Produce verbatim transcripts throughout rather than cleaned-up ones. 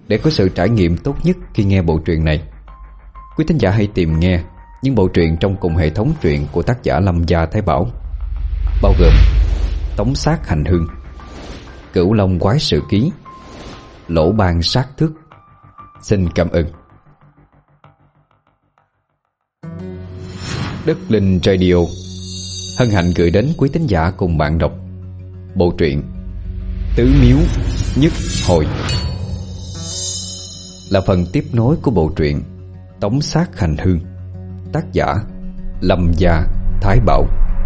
Để có sự trải nghiệm tốt nhất khi nghe bộ truyện này, quý thính giả hãy tìm nghe những bộ truyện trong cùng hệ thống truyện của tác giả Lâm Gia Thái Bảo, bao gồm Tống Sát Hành Hương, Cửu Long Quái Sự Ký, Lỗ Ban Sát Thước. Xin cảm ơn. Đất Linh Radio hân hạnh gửi đến quý thính giả cùng bạn đọc bộ truyện Tứ Miếu Nhất Hồi, là phần tiếp nối của bộ truyện Tống Sát Hành Hương, tác giả Lâm Gia Thái Bảo.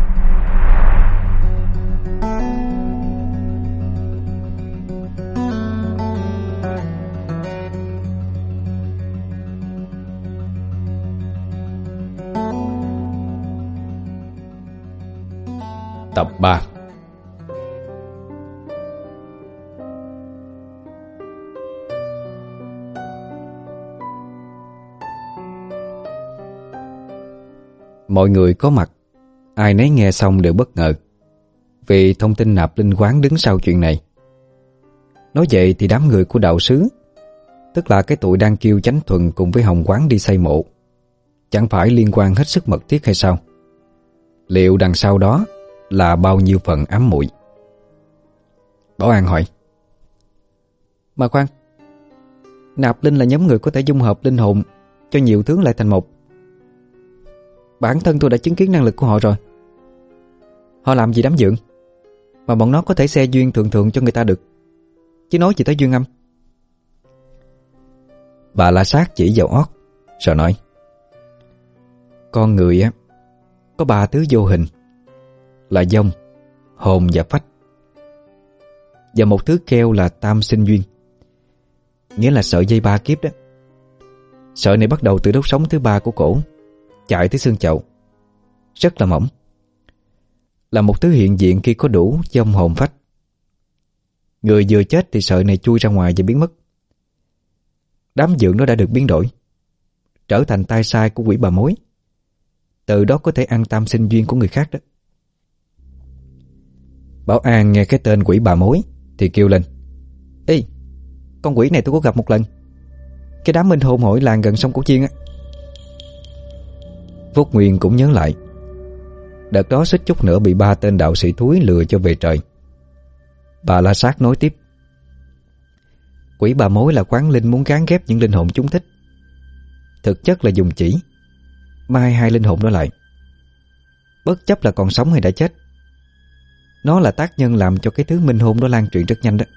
Tập ba. Mọi người có mặt, ai nấy nghe xong đều bất ngờ, vì thông tin Nạp Linh Quán đứng sau chuyện này. Nói vậy thì đám người của đạo xứ, tức là cái tụi đang kêu Chánh Thuần cùng với Hồng Quán đi xây mộ, chẳng phải liên quan hết sức mật thiết hay sao? Liệu đằng sau đó là bao nhiêu phần ám muội? Bảo An hỏi. Mà khoan, Nạp Linh là nhóm người có thể dung hợp linh hồn cho nhiều thứ lại thành một. Bản thân tôi đã chứng kiến năng lực của họ rồi. Họ làm gì đám dượng mà bọn nó có thể xe duyên thường thường cho người ta được, chứ nói gì tới duyên âm. Bà La Sát chỉ vào ót rồi nói. Con người á có ba thứ vô hình là vong, hồn và phách, và một thứ keo là tam sinh duyên, nghĩa là sợi dây ba kiếp đó. Sợi này bắt đầu từ đốt sống thứ ba của cổ, chạy tới xương chậu, rất là mỏng, là một thứ hiện diện khi có đủ vong hồn phách. Người vừa chết thì sợi này chui ra ngoài và biến mất. Đám dượng nó đã được biến đổi, trở thành tay sai của quỷ bà mối, từ đó có thể ăn tam sinh duyên của người khác đó. Bảo An nghe cái tên quỷ bà mối thì kêu lên. Ê, con quỷ này tôi có gặp một lần, cái đám minh hồn hội làng gần sông Cổ Chiên á. Phúc Nguyên cũng nhớ lại, đợt đó suýt chút nữa bị ba tên đạo sĩ thúi lừa cho về trời. Bà La Sát nói tiếp. Quỷ bà mối là quán linh muốn gán ghép những linh hồn chúng thích, thực chất là dùng chỉ mai hai linh hồn đó lại, bất chấp là còn sống hay đã chết. Nó là tác nhân làm cho cái thứ minh hồn đó lan truyền rất nhanh đó.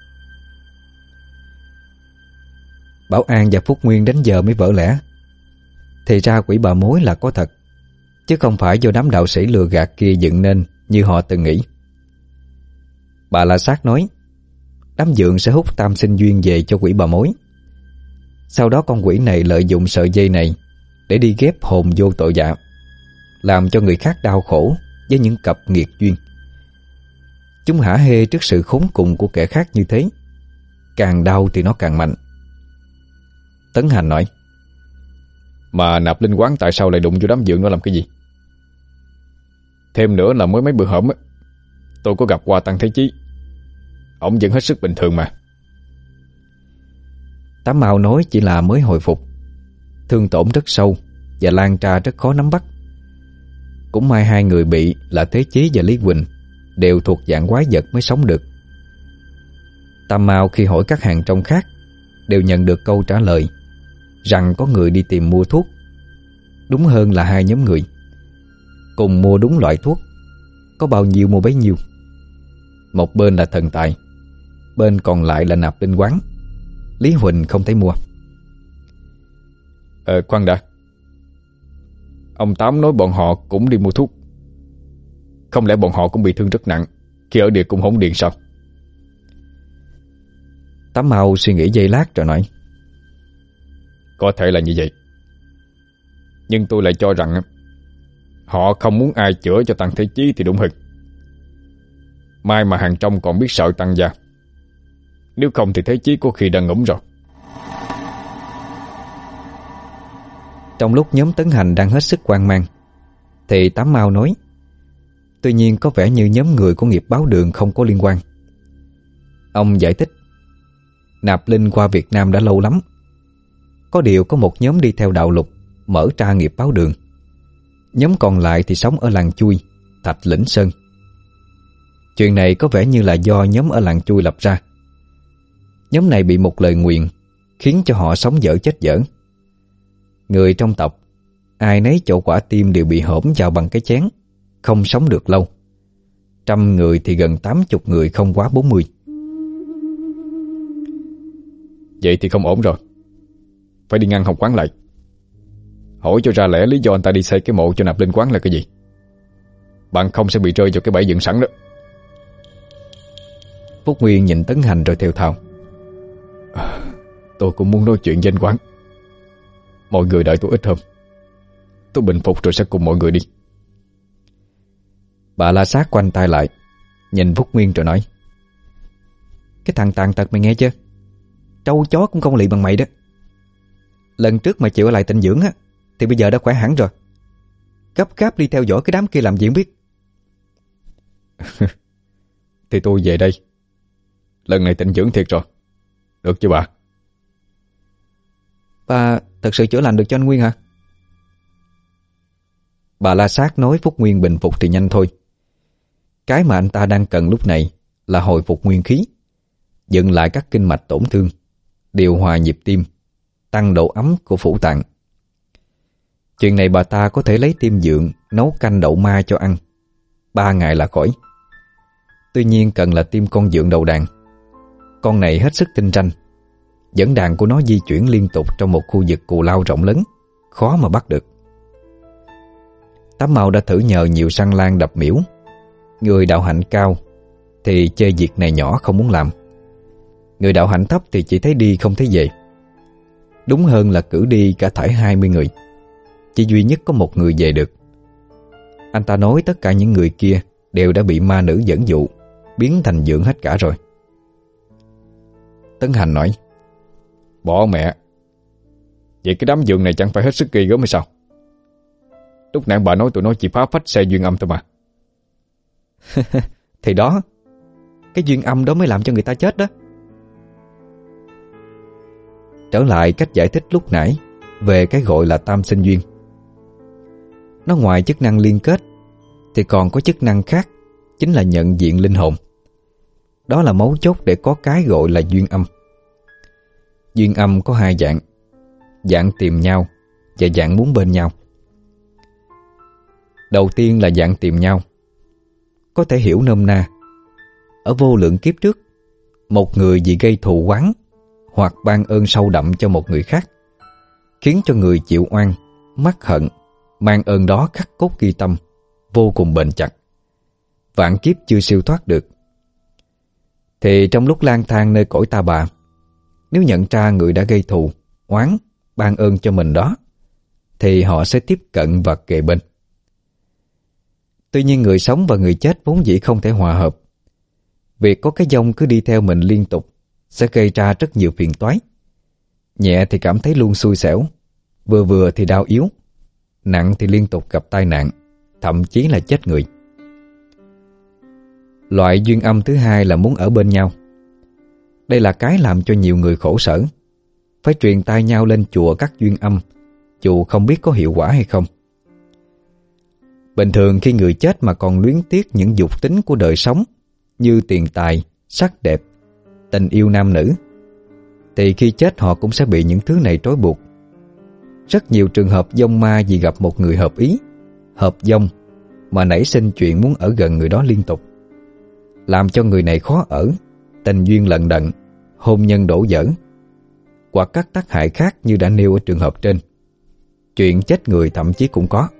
Bảo An và Phúc Nguyên đến giờ mới vỡ lẽ. Thì ra quỷ bà mối là có thật, chứ không phải do đám đạo sĩ lừa gạt kia dựng nên như họ từng nghĩ. Bà La Sát nói đám dượng sẽ hút tam sinh duyên về cho quỷ bà mối. Sau đó con quỷ này lợi dụng sợi dây này để đi ghép hồn vô tội dạ, làm cho người khác đau khổ với những cặp nghiệt duyên. Chúng hả hê trước sự khốn cùng của kẻ khác như thế, càng đau thì nó càng mạnh. Tấn Hành nói. Mà Nạp Linh Quán tại sao lại đụng vô đám dượng nó làm cái gì? Thêm nữa là mới mấy bữa hổm á, tôi có gặp qua Tăng Thế Chí, ổng vẫn hết sức bình thường mà. Tám Mao nói chỉ là mới hồi phục, thương tổn rất sâu và lan tra rất khó nắm bắt. Cũng may hai người bị là Thế Chí và Lý Quỳnh đều thuộc dạng quái vật mới sống được. Tam Mao khi hỏi các hàng trong khác đều nhận được câu trả lời rằng có người đi tìm mua thuốc, đúng hơn là hai nhóm người cùng mua đúng loại thuốc, có bao nhiêu mua bấy nhiêu. Một bên là thần tài, bên còn lại là Nạp Linh Quán. Lý Huỳnh không thấy mua. Ờ khoan đã, ông Tám nói bọn họ cũng đi mua thuốc, không lẽ bọn họ cũng bị thương rất nặng khi ở địa cung hỗn điện sao? Tám Mao suy nghĩ giây lát rồi nói. Có thể là như vậy, nhưng tôi lại cho rằng họ không muốn ai chữa cho Tăng Thế Chí thì đúng hơn. May mà hàng trong còn biết sợ Tăng gia, nếu không thì Thế Chí có khi đang ngủm rồi. Trong lúc nhóm Tấn Hành đang hết sức hoang mang thì Tám Mao nói. Tuy nhiên có vẻ như nhóm người của nghiệp báo đường không có liên quan. Ông giải thích. nạp linh qua Việt Nam đã lâu lắm. Có điều có một nhóm đi theo đạo Lục mở ra nghiệp báo đường. Nhóm còn lại thì sống ở làng Chui, Thạch Lĩnh Sơn. Chuyện này có vẻ như là do nhóm ở làng Chui lập ra. Nhóm này bị một lời nguyền khiến cho họ sống dở chết dở. Người trong tộc ai nấy chỗ quả tim đều bị hõm vào bằng cái chén, không sống được lâu. Trăm người thì gần tám chục người không quá bốn mươi. Vậy thì không ổn rồi. Phải đi ngăn Hồng Quán lại, hỏi cho ra lẽ lý do anh ta đi xây cái mộ cho nạp linh quán là cái gì. Bạn không sẽ bị rơi vào cái bẫy dựng sẵn đó. Phúc Nguyên nhìn Tấn Hành rồi theo thào: à, Tôi cũng muốn nói chuyện với anh Quán. Mọi người đợi tôi ít hôm, tôi bình phục rồi sẽ cùng mọi người đi. Bà La Sát quanh tay lại, nhìn Phúc Nguyên rồi nói: Cái thằng tàn tật mày nghe chưa? Trâu chó cũng không lì bằng mày đó. Lần trước mà chịu ở lại tịnh dưỡng á, thì bây giờ đã khỏe hẳn rồi. Gấp gáp đi theo dõi cái đám kia làm gì không biết. Thì tôi về đây, lần này tịnh dưỡng thiệt rồi. Được chứ bà? Bà thật sự chữa lành được cho anh Nguyên hả? Bà La Sát nói Phúc Nguyên bình phục thì nhanh thôi. Cái mà anh ta đang cần lúc này là hồi phục nguyên khí, dựng lại các kinh mạch tổn thương, điều hòa nhịp tim, tăng độ ấm của phủ tạng. Chuyện này bà ta có thể lấy tim dượng nấu canh đậu ma cho ăn, ba ngày là khỏi. Tuy nhiên cần là tim con dượng đầu đàn. Con này hết sức tinh ranh, dẫn đàn của nó di chuyển liên tục trong một khu vực cù lao rộng lớn, khó mà bắt được. Tám Màu đã thử nhờ nhiều săn lan đập miễu. Người đạo hạnh cao thì chê việc này nhỏ không muốn làm. Người đạo hạnh thấp thì chỉ thấy đi không thấy về. Đúng hơn là cử đi cả thảy hai mươi người, chỉ duy nhất có một người về được. Anh ta nói tất cả những người kia đều đã bị ma nữ dẫn dụ, biến thành dượng hết cả rồi. Tấn Hành nói: Bỏ mẹ, vậy cái đám dượng này chẳng phải hết sức kỳ gớm hay sao? Lúc nãy bà nói tụi nó chỉ phá phách xe duyên âm thôi mà. Thì đó, cái duyên âm đó mới làm cho người ta chết đó. Trở lại cách giải thích lúc nãy về cái gọi là tam sinh duyên. Nó ngoài chức năng liên kết thì còn có chức năng khác, chính là nhận diện linh hồn. Đó là mấu chốt để có cái gọi là duyên âm. Duyên âm có hai dạng: dạng tìm nhau và dạng muốn bên nhau. Đầu tiên là dạng tìm nhau. Có thể hiểu nôm na, ở vô lượng kiếp trước, một người vì gây thù oán hoặc ban ơn sâu đậm cho một người khác, khiến cho người chịu oan, mắc hận, mang ơn đó khắc cốt ghi tâm, vô cùng bền chặt, vạn kiếp chưa siêu thoát được. Thì trong lúc lang thang nơi cõi ta bà, nếu nhận ra người đã gây thù, oán, ban ơn cho mình đó, thì họ sẽ tiếp cận và kề bên. Tuy nhiên người sống và người chết vốn dĩ không thể hòa hợp. Việc có cái dông cứ đi theo mình liên tục sẽ gây ra rất nhiều phiền toái. Nhẹ thì cảm thấy luôn xui xẻo, vừa vừa thì đau yếu, nặng thì liên tục gặp tai nạn, thậm chí là chết người. Loại duyên âm thứ hai là muốn ở bên nhau. Đây là cái làm cho nhiều người khổ sở, phải truyền tai nhau lên chùa các duyên âm, dù không biết có hiệu quả hay không. Bình thường khi người chết mà còn luyến tiếc những dục tính của đời sống như tiền tài, sắc đẹp, tình yêu nam nữ, thì khi chết họ cũng sẽ bị những thứ này trói buộc. Rất nhiều trường hợp dông ma vì gặp một người hợp ý, hợp dông mà nảy sinh chuyện muốn ở gần người đó liên tục, làm cho người này khó ở, tình duyên lận đận, hôn nhân đổ vỡ, hoặc các tác hại khác như đã nêu ở trường hợp trên. Chuyện chết người thậm chí cũng có.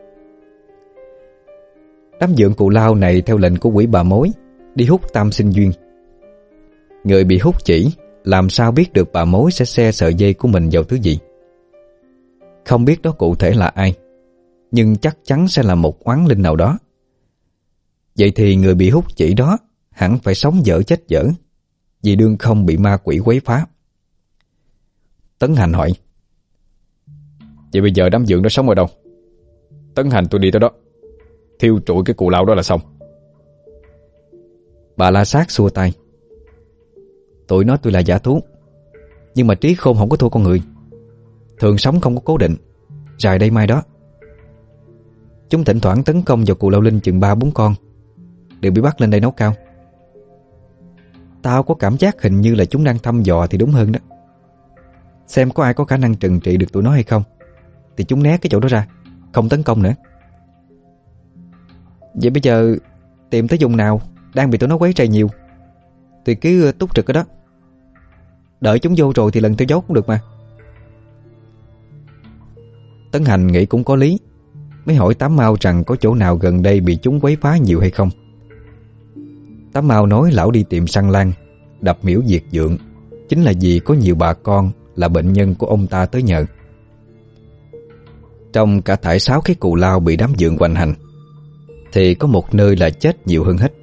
Đám dượng cù lao này theo lệnh của quỷ bà mối đi hút tam sinh duyên. Người bị hút chỉ làm sao biết được bà mối sẽ xe sợi dây của mình vào thứ gì. Không biết đó cụ thể là ai, nhưng chắc chắn sẽ là một oán linh nào đó. Vậy thì người bị hút chỉ đó hẳn phải sống dở chết dở, vì đương không bị ma quỷ quấy phá. Tấn Hành hỏi: Vậy bây giờ đám dượng đó sống ở đâu? Tấn Hành tôi đi tới đó, thiêu trụi cái cù lao đó là xong. Bà La Sát xua tay: Tụi nó tuy là giả thú, nhưng mà trí khôn không có thua con người. Thường sống không có cố định, rày đây mai đó. Chúng thỉnh thoảng tấn công vào Cù Lao Linh chừng ba bốn con, đều bị bắt lên đây nấu cao. Tao có cảm giác hình như là chúng đang thăm dò thì đúng hơn đó. Xem có ai có khả năng trừng trị được tụi nó hay không, thì chúng né cái chỗ đó ra, không tấn công nữa. Vậy bây giờ tìm tới vùng nào đang bị tụi nó quấy rầy nhiều thì cứ túc trực ở đó, đợi chúng vô rồi thì lần theo dấu cũng được mà. Tấn Hành nghĩ cũng có lý, mới hỏi Tám Mao rằng có chỗ nào gần đây bị chúng quấy phá nhiều hay không. Tám Mao nói lão đi tìm săn lan, đập miễu diệt dượng, chính là vì có nhiều bà con là bệnh nhân của ông ta tới nhờ. Trong cả thải sáu cái cù lao bị đám dượng hoành hành, thì có một nơi là chết nhiều hơn hết.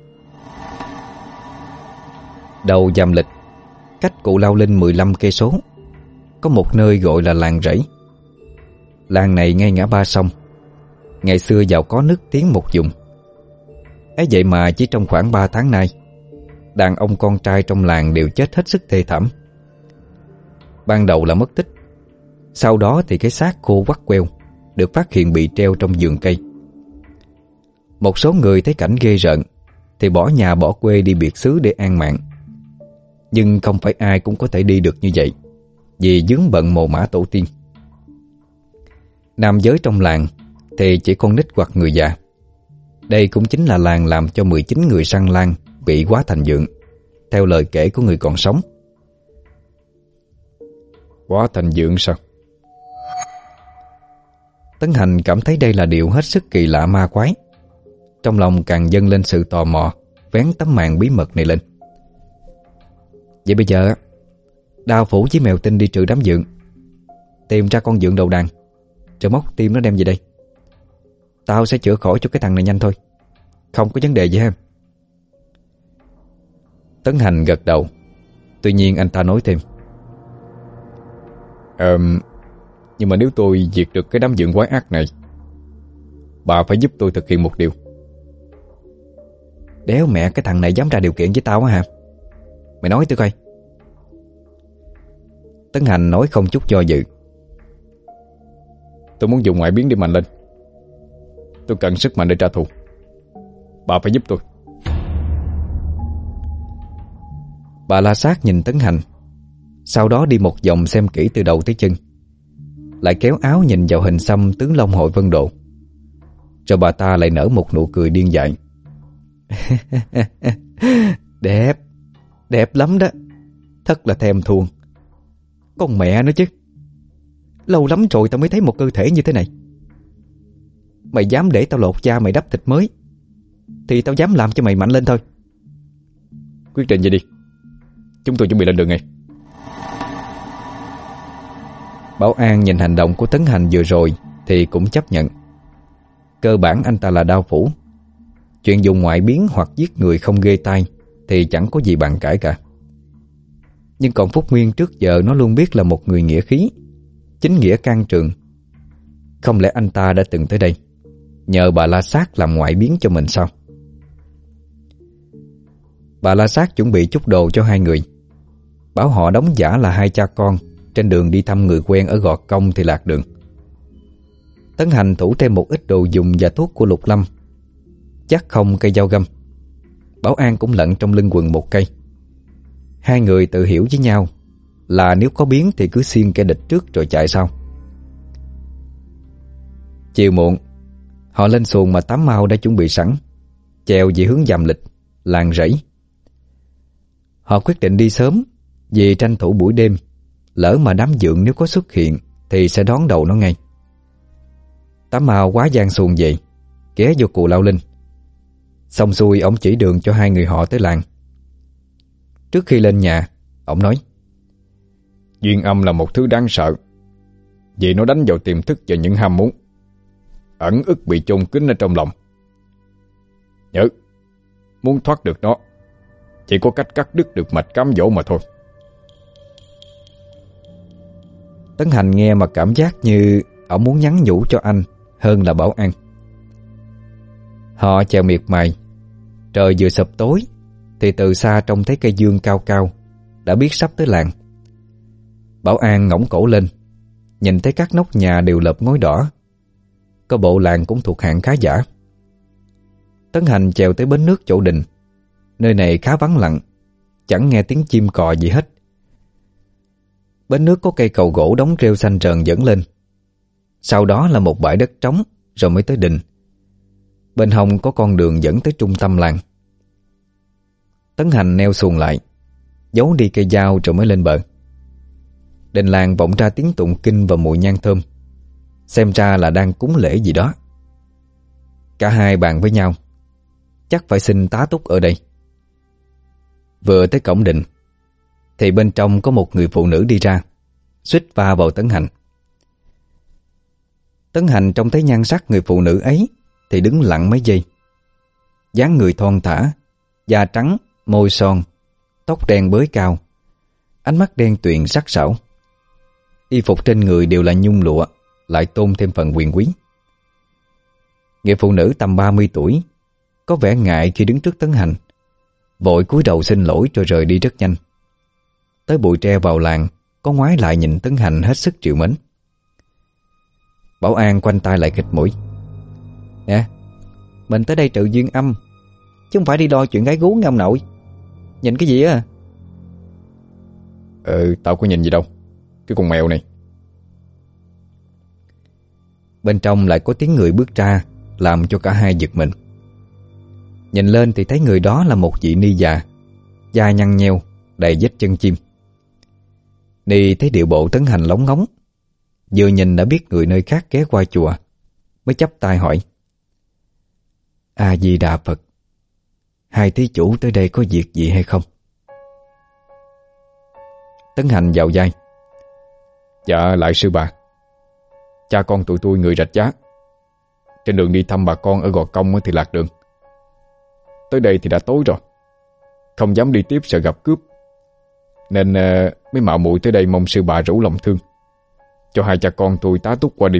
Đầu Dàm Lịch, cách Cù Lao Linh mười lăm cây số, có một nơi gọi là làng Rẫy. Làng này ngay ngã ba sông, ngày xưa giàu có nước tiếng một vùng. Ấy vậy mà chỉ trong khoảng ba tháng nay, đàn ông con trai trong làng đều chết hết sức thê thảm. Ban đầu là mất tích, sau đó thì cái xác khô quắt queo được phát hiện bị treo trong vườn cây. Một số người thấy cảnh ghê rợn thì bỏ nhà bỏ quê đi biệt xứ để an mạng. Nhưng không phải ai cũng có thể đi được như vậy, vì vướng bận mồ mả tổ tiên. Nam giới trong làng thì chỉ con nít hoặc người già. Đây cũng chính là làng làm cho mười chín người săn lan bị hóa thành dượng, theo lời kể của người còn sống. Hóa thành dượng sao? Tấn Hành cảm thấy đây là điều hết sức kỳ lạ ma quái. Trong lòng càng dâng lên sự tò mò, vén tấm màn bí mật này lên. Vậy bây giờ Đao Phủ với Mèo Tinh đi trừ đám dượng, tìm ra con dượng đầu đàn, rồi móc tim nó đem về đây. Tao sẽ chữa khỏi cho cái thằng này nhanh thôi, không có vấn đề gì ha. Tấn Hành gật đầu. Tuy nhiên anh ta nói thêm: Ờ, nhưng mà nếu tôi diệt được cái đám dượng quái ác này, bà phải giúp tôi thực hiện một điều. Đéo mẹ, cái thằng này dám ra điều kiện với tao á hả? Mày nói tôi coi. Tấn Hành nói không chút do dự: Tôi muốn dùng ngoại biến để mạnh lên. Tôi cần sức mạnh để trả thù. Bà phải giúp tôi. Bà La Sát nhìn Tấn Hành, sau đó đi một vòng xem kỹ từ đầu tới chân, lại kéo áo nhìn vào hình xăm tướng Long Hội Vân Độ. Rồi bà ta lại nở một nụ cười điên dại. Đẹp, đẹp lắm đó. Thật là thèm thuồng. Con mẹ nó chứ, lâu lắm rồi tao mới thấy một cơ thể như thế này. Mày dám để tao lột da mày đắp thịt mới, thì tao dám làm cho mày mạnh lên thôi. Quyết định vậy đi, chúng tôi chuẩn bị lên đường ngay. Bảo An nhìn hành động của Tấn Hành vừa rồi thì cũng chấp nhận. Cơ bản anh ta là Đao Phủ, chuyện dùng ngoại biến hoặc giết người không ghê tai thì chẳng có gì bàn cãi cả. Nhưng còn Phúc Nguyên trước giờ nó luôn biết là một người nghĩa khí, chính nghĩa can trường. Không lẽ anh ta đã từng tới đây nhờ bà La Sát làm ngoại biến cho mình sao? Bà La Sát chuẩn bị chút đồ cho hai người, bảo họ đóng giả là hai cha con trên đường đi thăm người quen ở Gò Công thì lạc đường. Tấn Hành thủ thêm một ít đồ dùng và thuốc của Lục Lâm, chắc không cây dao găm. Bảo An cũng lận trong lưng quần một cây. Hai người tự hiểu với nhau là nếu có biến thì cứ xiên kẻ địch trước rồi chạy sau. Chiều muộn, họ lên xuồng mà Tám Mao đã chuẩn bị sẵn, chèo về hướng Dàm Lịch, làng Rẫy. Họ quyết định đi sớm vì tranh thủ buổi đêm, lỡ mà đám dượng nếu có xuất hiện thì sẽ đón đầu nó ngay. Tám Mao quá gian xuồng về, ghé vô Cù Lao Linh. Xong xuôi ổng chỉ đường cho hai người họ tới làng. Trước khi lên nhà, ổng nói: Duyên âm là một thứ đáng sợ, vì nó đánh vào tiềm thức và những ham muốn, ẩn ức bị chôn kín ở trong lòng. Nhớ, muốn thoát được nó, chỉ có cách cắt đứt được mạch cám dỗ mà thôi. Tấn Hành nghe mà cảm giác như ổng muốn nhắn nhủ cho anh hơn là Bảo An. Họ chèo miệt mài. Trời vừa sập tối thì từ xa trông thấy cây dương cao cao đã biết sắp tới làng. Bảo An ngẩng cổ lên, nhìn thấy các nóc nhà đều lợp ngói đỏ. Có bộ làng cũng thuộc hạng khá giả. Tấn Hành chèo tới bến nước chỗ Đình. Nơi này khá vắng lặng, chẳng nghe tiếng chim cò gì hết. Bến nước có cây cầu gỗ đóng rêu xanh rờn dẫn lên. Sau đó là một bãi đất trống, rồi mới tới Đình. Bên hông có con đường dẫn tới trung tâm làng. Tấn Hành neo xuồng lại, giấu đi cây dao rồi mới lên bờ. Đình làng vọng ra tiếng tụng kinh và mùi nhang thơm. Xem ra là đang cúng lễ gì đó. Cả hai bàn với nhau, chắc phải xin tá túc ở đây. Vừa tới cổng đình thì bên trong có một người phụ nữ đi ra, suýt va vào Tấn Hành. Tấn Hành trông thấy nhan sắc người phụ nữ ấy thì đứng lặng mấy giây. Dáng người thon thả, da trắng, môi son, tóc đen bới cao, ánh mắt đen tuyền sắc sảo. Y phục trên người đều là nhung lụa, lại tôn thêm phần quyền quý. Người phụ nữ tầm ba mươi tuổi, có vẻ ngại khi đứng trước Tấn Hành, vội cúi đầu xin lỗi rồi rời đi rất nhanh. Tới bụi tre vào làng, có ngoái lại nhìn Tấn Hành hết sức trìu mến. Bảo An quanh tay lại khịt mũi. Nè, mình tới đây trừ duyên âm, chứ không phải đi lo chuyện gái gú nghe ông nội. Nhìn cái gì á? Ừ, tao có nhìn gì đâu, cái con mèo này. Bên trong lại có tiếng người bước ra, làm cho cả hai giật mình. Nhìn lên thì thấy người đó là một vị ni già, da nhăn nheo, đầy vết chân chim. Ni thấy điệu bộ Tấn Hành lóng ngóng, vừa nhìn đã biết người nơi khác ghé qua chùa, mới chắp tay hỏi: A Di Đà Phật, hai thí chủ tới đây có việc gì hay không? Tấn Hành vào vai: Dạ lại sư bà, cha con tụi tôi người Rạch Giá, trên đường đi thăm bà con ở Gò Công thì lạc đường. Tới đây thì đã tối rồi, không dám đi tiếp sợ gặp cướp, nên uh, mới mạo muội tới đây mong sư bà rủ lòng thương, cho hai cha con tôi tá túc qua đêm.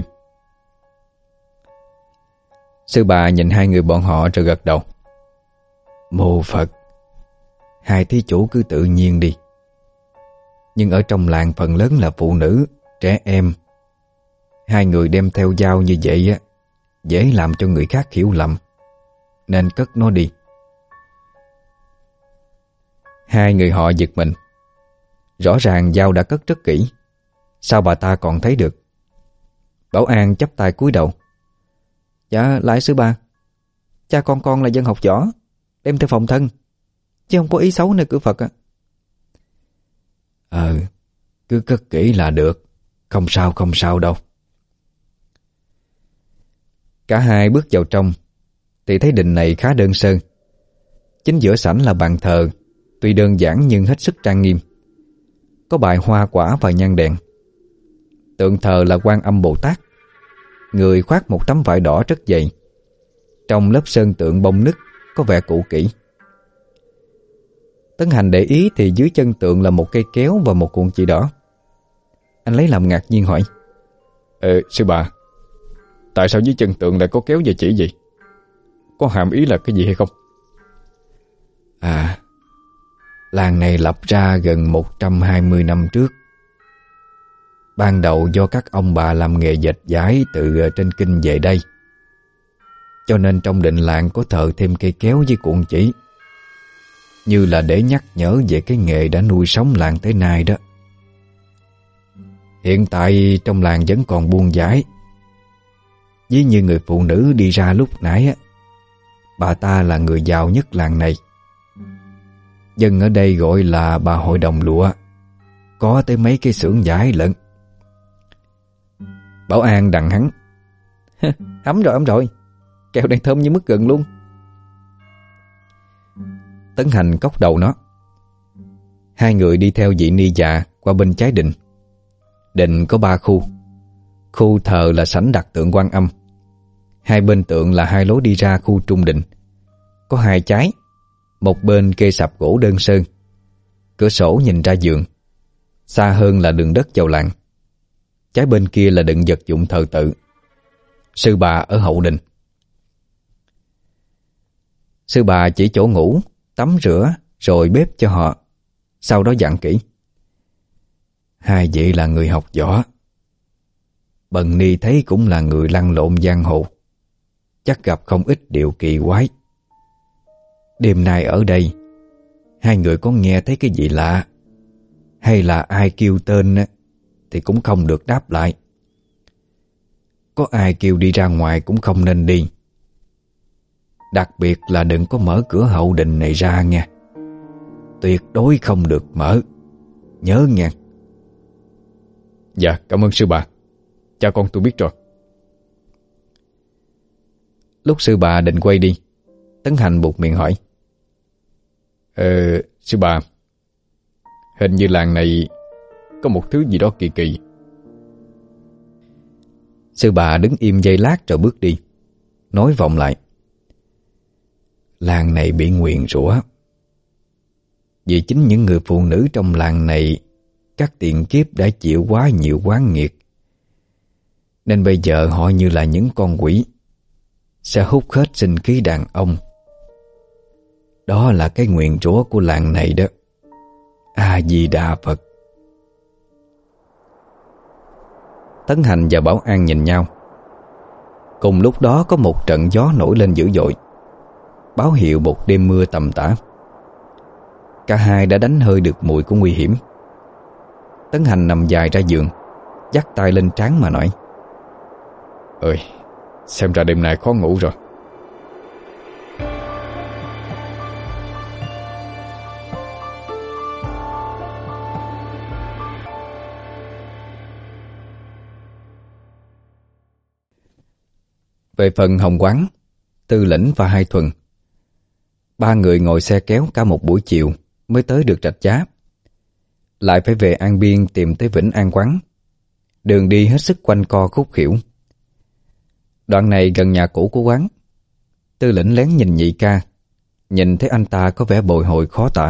Sư bà nhìn hai người bọn họ rồi gật đầu: Mô Phật, hai thí chủ cứ tự nhiên đi. Nhưng ở trong làng phần lớn là phụ nữ, trẻ em. Hai người đem theo dao như vậy á, dễ làm cho người khác hiểu lầm, nên cất nó đi. Hai người họ giật mình. Rõ ràng dao đã cất rất kỹ, sao bà ta còn thấy được? Bảo An chắp tay cúi đầu: Dạ lại sư bà, cha con con là dân học võ, đem theo phòng thân, chứ không có ý xấu nơi cửa Phật ạ. Ờ, cứ cất kỹ là được, không sao không sao đâu. Cả hai bước vào trong thì thấy đình này khá đơn sơ. Chính giữa sảnh là bàn thờ, tuy đơn giản nhưng hết sức trang nghiêm. Có bài hoa quả và nhang đèn. Tượng thờ là Quan Âm Bồ Tát, người khoác một tấm vải đỏ rất dày. Trong lớp sơn tượng bông nứt, có vẻ cũ kỹ. Tấn Hành để ý thì dưới chân tượng là một cây kéo và một cuộn chỉ đỏ. Anh lấy làm ngạc nhiên hỏi: Ờ, sư bà, tại sao dưới chân tượng lại có kéo và chỉ gì? Có hàm ý là cái gì hay không? À, làng này lập ra gần một trăm hai mươi năm trước. Ban đầu do các ông bà làm nghề dệt vải từ trên kinh về đây, cho nên trong đình làng có thờ thêm cây kéo với cuộn chỉ, như là để nhắc nhở về cái nghề đã nuôi sống làng tới nay đó. Hiện tại trong làng vẫn còn buôn vải. Ví như người phụ nữ đi ra lúc nãy á, bà ta là người giàu nhất làng này. Dân ở đây gọi là bà hội đồng lụa, có tới mấy cái xưởng vải lận. Bảo An đặng hắn: Hấm rồi, hấm rồi, kẹo đang thơm như mứt gừng luôn. Tấn Hành cốc đầu nó. Hai người đi theo vị ni già qua bên trái đình. Đình có ba khu. Khu thờ là sảnh đặt tượng Quan Âm. Hai bên tượng là hai lối đi ra khu trung đình. Có hai trái, một bên kê sạp gỗ đơn sơ, cửa sổ nhìn ra giường. Xa hơn là đường đất vào làng. Trái bên kia là đựng vật dụng thờ tự. Sư bà ở hậu đình. Sư bà chỉ chỗ ngủ, tắm rửa rồi bếp cho họ, Sau đó dặn kỹ: Hai vị là người học võ, Bần Ni thấy cũng là người lăn lộn giang hồ, chắc gặp không ít điều kỳ quái. Đêm nay ở đây, hai người có nghe thấy cái gì lạ, hay là ai kêu tên thì cũng không được đáp lại. Có ai kêu đi ra ngoài cũng không nên đi. Đặc biệt là đừng có mở cửa hậu đình này ra nha. Tuyệt đối không được mở, nhớ nghe. Dạ, cảm ơn sư bà. Cha con tôi biết rồi. Lúc sư bà định quay đi, Tấn Hành buột miệng hỏi: Ờ, sư bà, hình như làng này có một thứ gì đó kỳ kỳ. Sư bà đứng im giây lát rồi bước đi, nói vọng lại: Làng này bị nguyền rủa, vì chính những người phụ nữ trong làng này các tiền kiếp đã chịu quá nhiều oán nghiệt, nên bây giờ họ như là những con quỷ, sẽ hút hết sinh khí đàn ông. Đó là cái nguyền rủa của làng này đó. A-di-đà Phật. Tấn Hành và Bảo An nhìn nhau. Cùng lúc đó có một trận gió nổi lên dữ dội, báo hiệu một đêm mưa tầm tã. Cả hai đã đánh hơi được mùi của nguy hiểm. Tấn Hành nằm dài ra giường, dắt tay lên trán mà nói: Ơi, xem ra đêm nay khó ngủ rồi. Về phần Hồng Quán, Tư Lĩnh và Hai Thuần, ba người ngồi xe kéo cả một buổi chiều mới tới được Rạch Giá. Lại phải về An Biên tìm tới Vĩnh An Quán. Đường đi hết sức quanh co khúc khuỷu. Đoạn này gần nhà cũ của quán. Tư Lĩnh lén nhìn nhị ca, nhìn thấy anh ta có vẻ bồi hồi khó tả.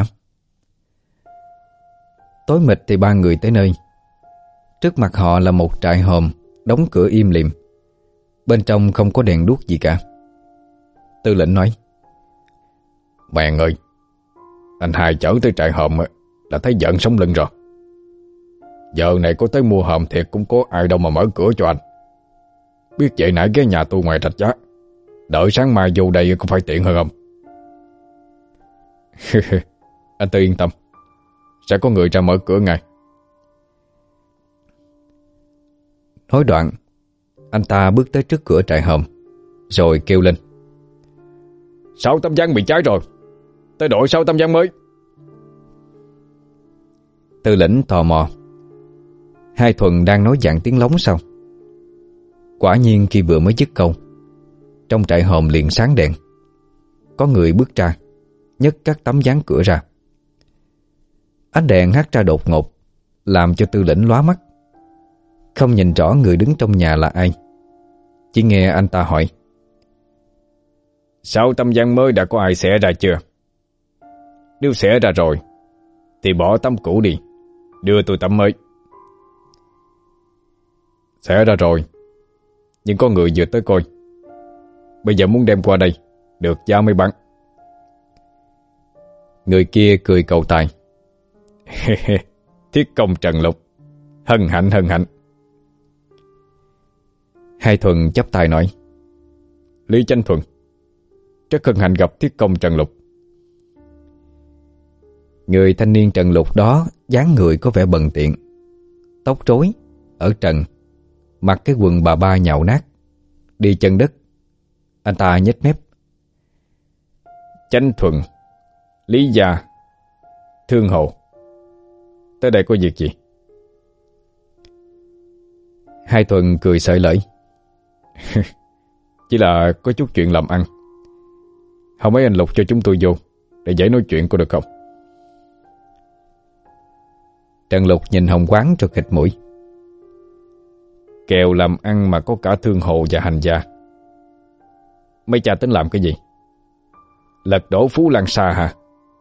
Tối mịt thì ba người tới nơi. Trước mặt họ là một trại hòm đóng cửa im lìm, bên trong không có đèn đuốc gì cả. Tư Lĩnh nói: Mèn ơi, anh hai chở tới trại hòm là thấy giận sống lưng rồi. Giờ này có tới mua hòm thiệt cũng có ai đâu mà mở cửa cho anh. Biết vậy nãy ghé nhà tôi ngoài Rạch Giá, đợi sáng mai vô đây có phải tiện hơn không? Anh Tư yên tâm, sẽ có người ra mở cửa ngay. Nói đoạn, anh ta bước tới trước cửa trại hòm, rồi kêu lên: Sáu tấm ván bị cháy rồi, tới đổi sáu tấm ván mới. Tư Lĩnh tò mò: Hai Thuần đang nói dạng tiếng lóng sao? Quả nhiên khi vừa mới dứt câu, trong trại hòm liền sáng đèn. Có người bước ra, nhấc các tấm ván cửa ra. Ánh đèn hắt ra đột ngột, làm cho Tư Lĩnh lóa mắt, không nhìn rõ người đứng trong nhà là ai. Chỉ nghe anh ta hỏi: Sáu tấm ván mới đã có ai xẻ ra chưa? Nếu xẻ ra rồi thì bỏ tấm cũ đi, đưa tôi tấm mới. Xẻ ra rồi, nhưng có người vừa tới coi. Bây giờ muốn đem qua đây, được giá mới bán. Người kia cười cầu tài: Thiết công Trần Lục, hân hạnh hân hạnh. Hai Thuần chắp tay nói: Lý Chánh Thuần, rất hân hạnh gặp thiết công Trần Lục. Người thanh niên Trần Lục đó dáng người có vẻ bần tiện, tóc rối, ở trần, mặc cái quần bà ba nhàu nát, đi chân đất. Anh ta nhếch mép: Chánh Thuần, Lý Gia, Thương Hồ, tới đây có việc gì? Hai Thuần cười sợi lưỡi: Chỉ là có chút chuyện làm ăn. Không mấy anh Lục cho chúng tôi vô để dễ nói chuyện có được không? Trần Lục nhìn Hồng Quán rồi khịt mũi: Kèo làm ăn mà có cả Thương Hồ và Hành Gia. Mấy cha tính làm cái gì? Lật đổ Phú Lan Sa hả?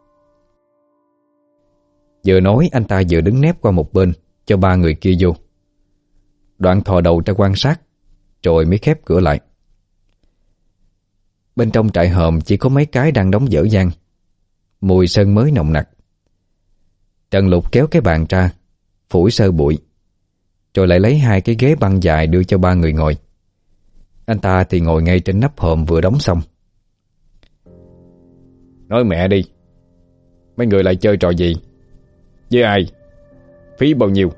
Vừa nói anh ta vừa đứng nép qua một bên cho ba người kia vô. Đoạn thò đầu ra quan sát, rồi mới khép cửa lại. Bên trong trại hòm chỉ có mấy cái đang đóng dở dang, mùi sơn mới nồng nặc. Trần Lục kéo cái bàn ra, phủi sơ bụi, rồi lại lấy hai cái ghế băng dài đưa cho ba người ngồi. Anh ta thì ngồi ngay trên nắp hòm vừa đóng xong. Nói mẹ đi, mấy người lại chơi trò gì? Với ai? Phí bao nhiêu?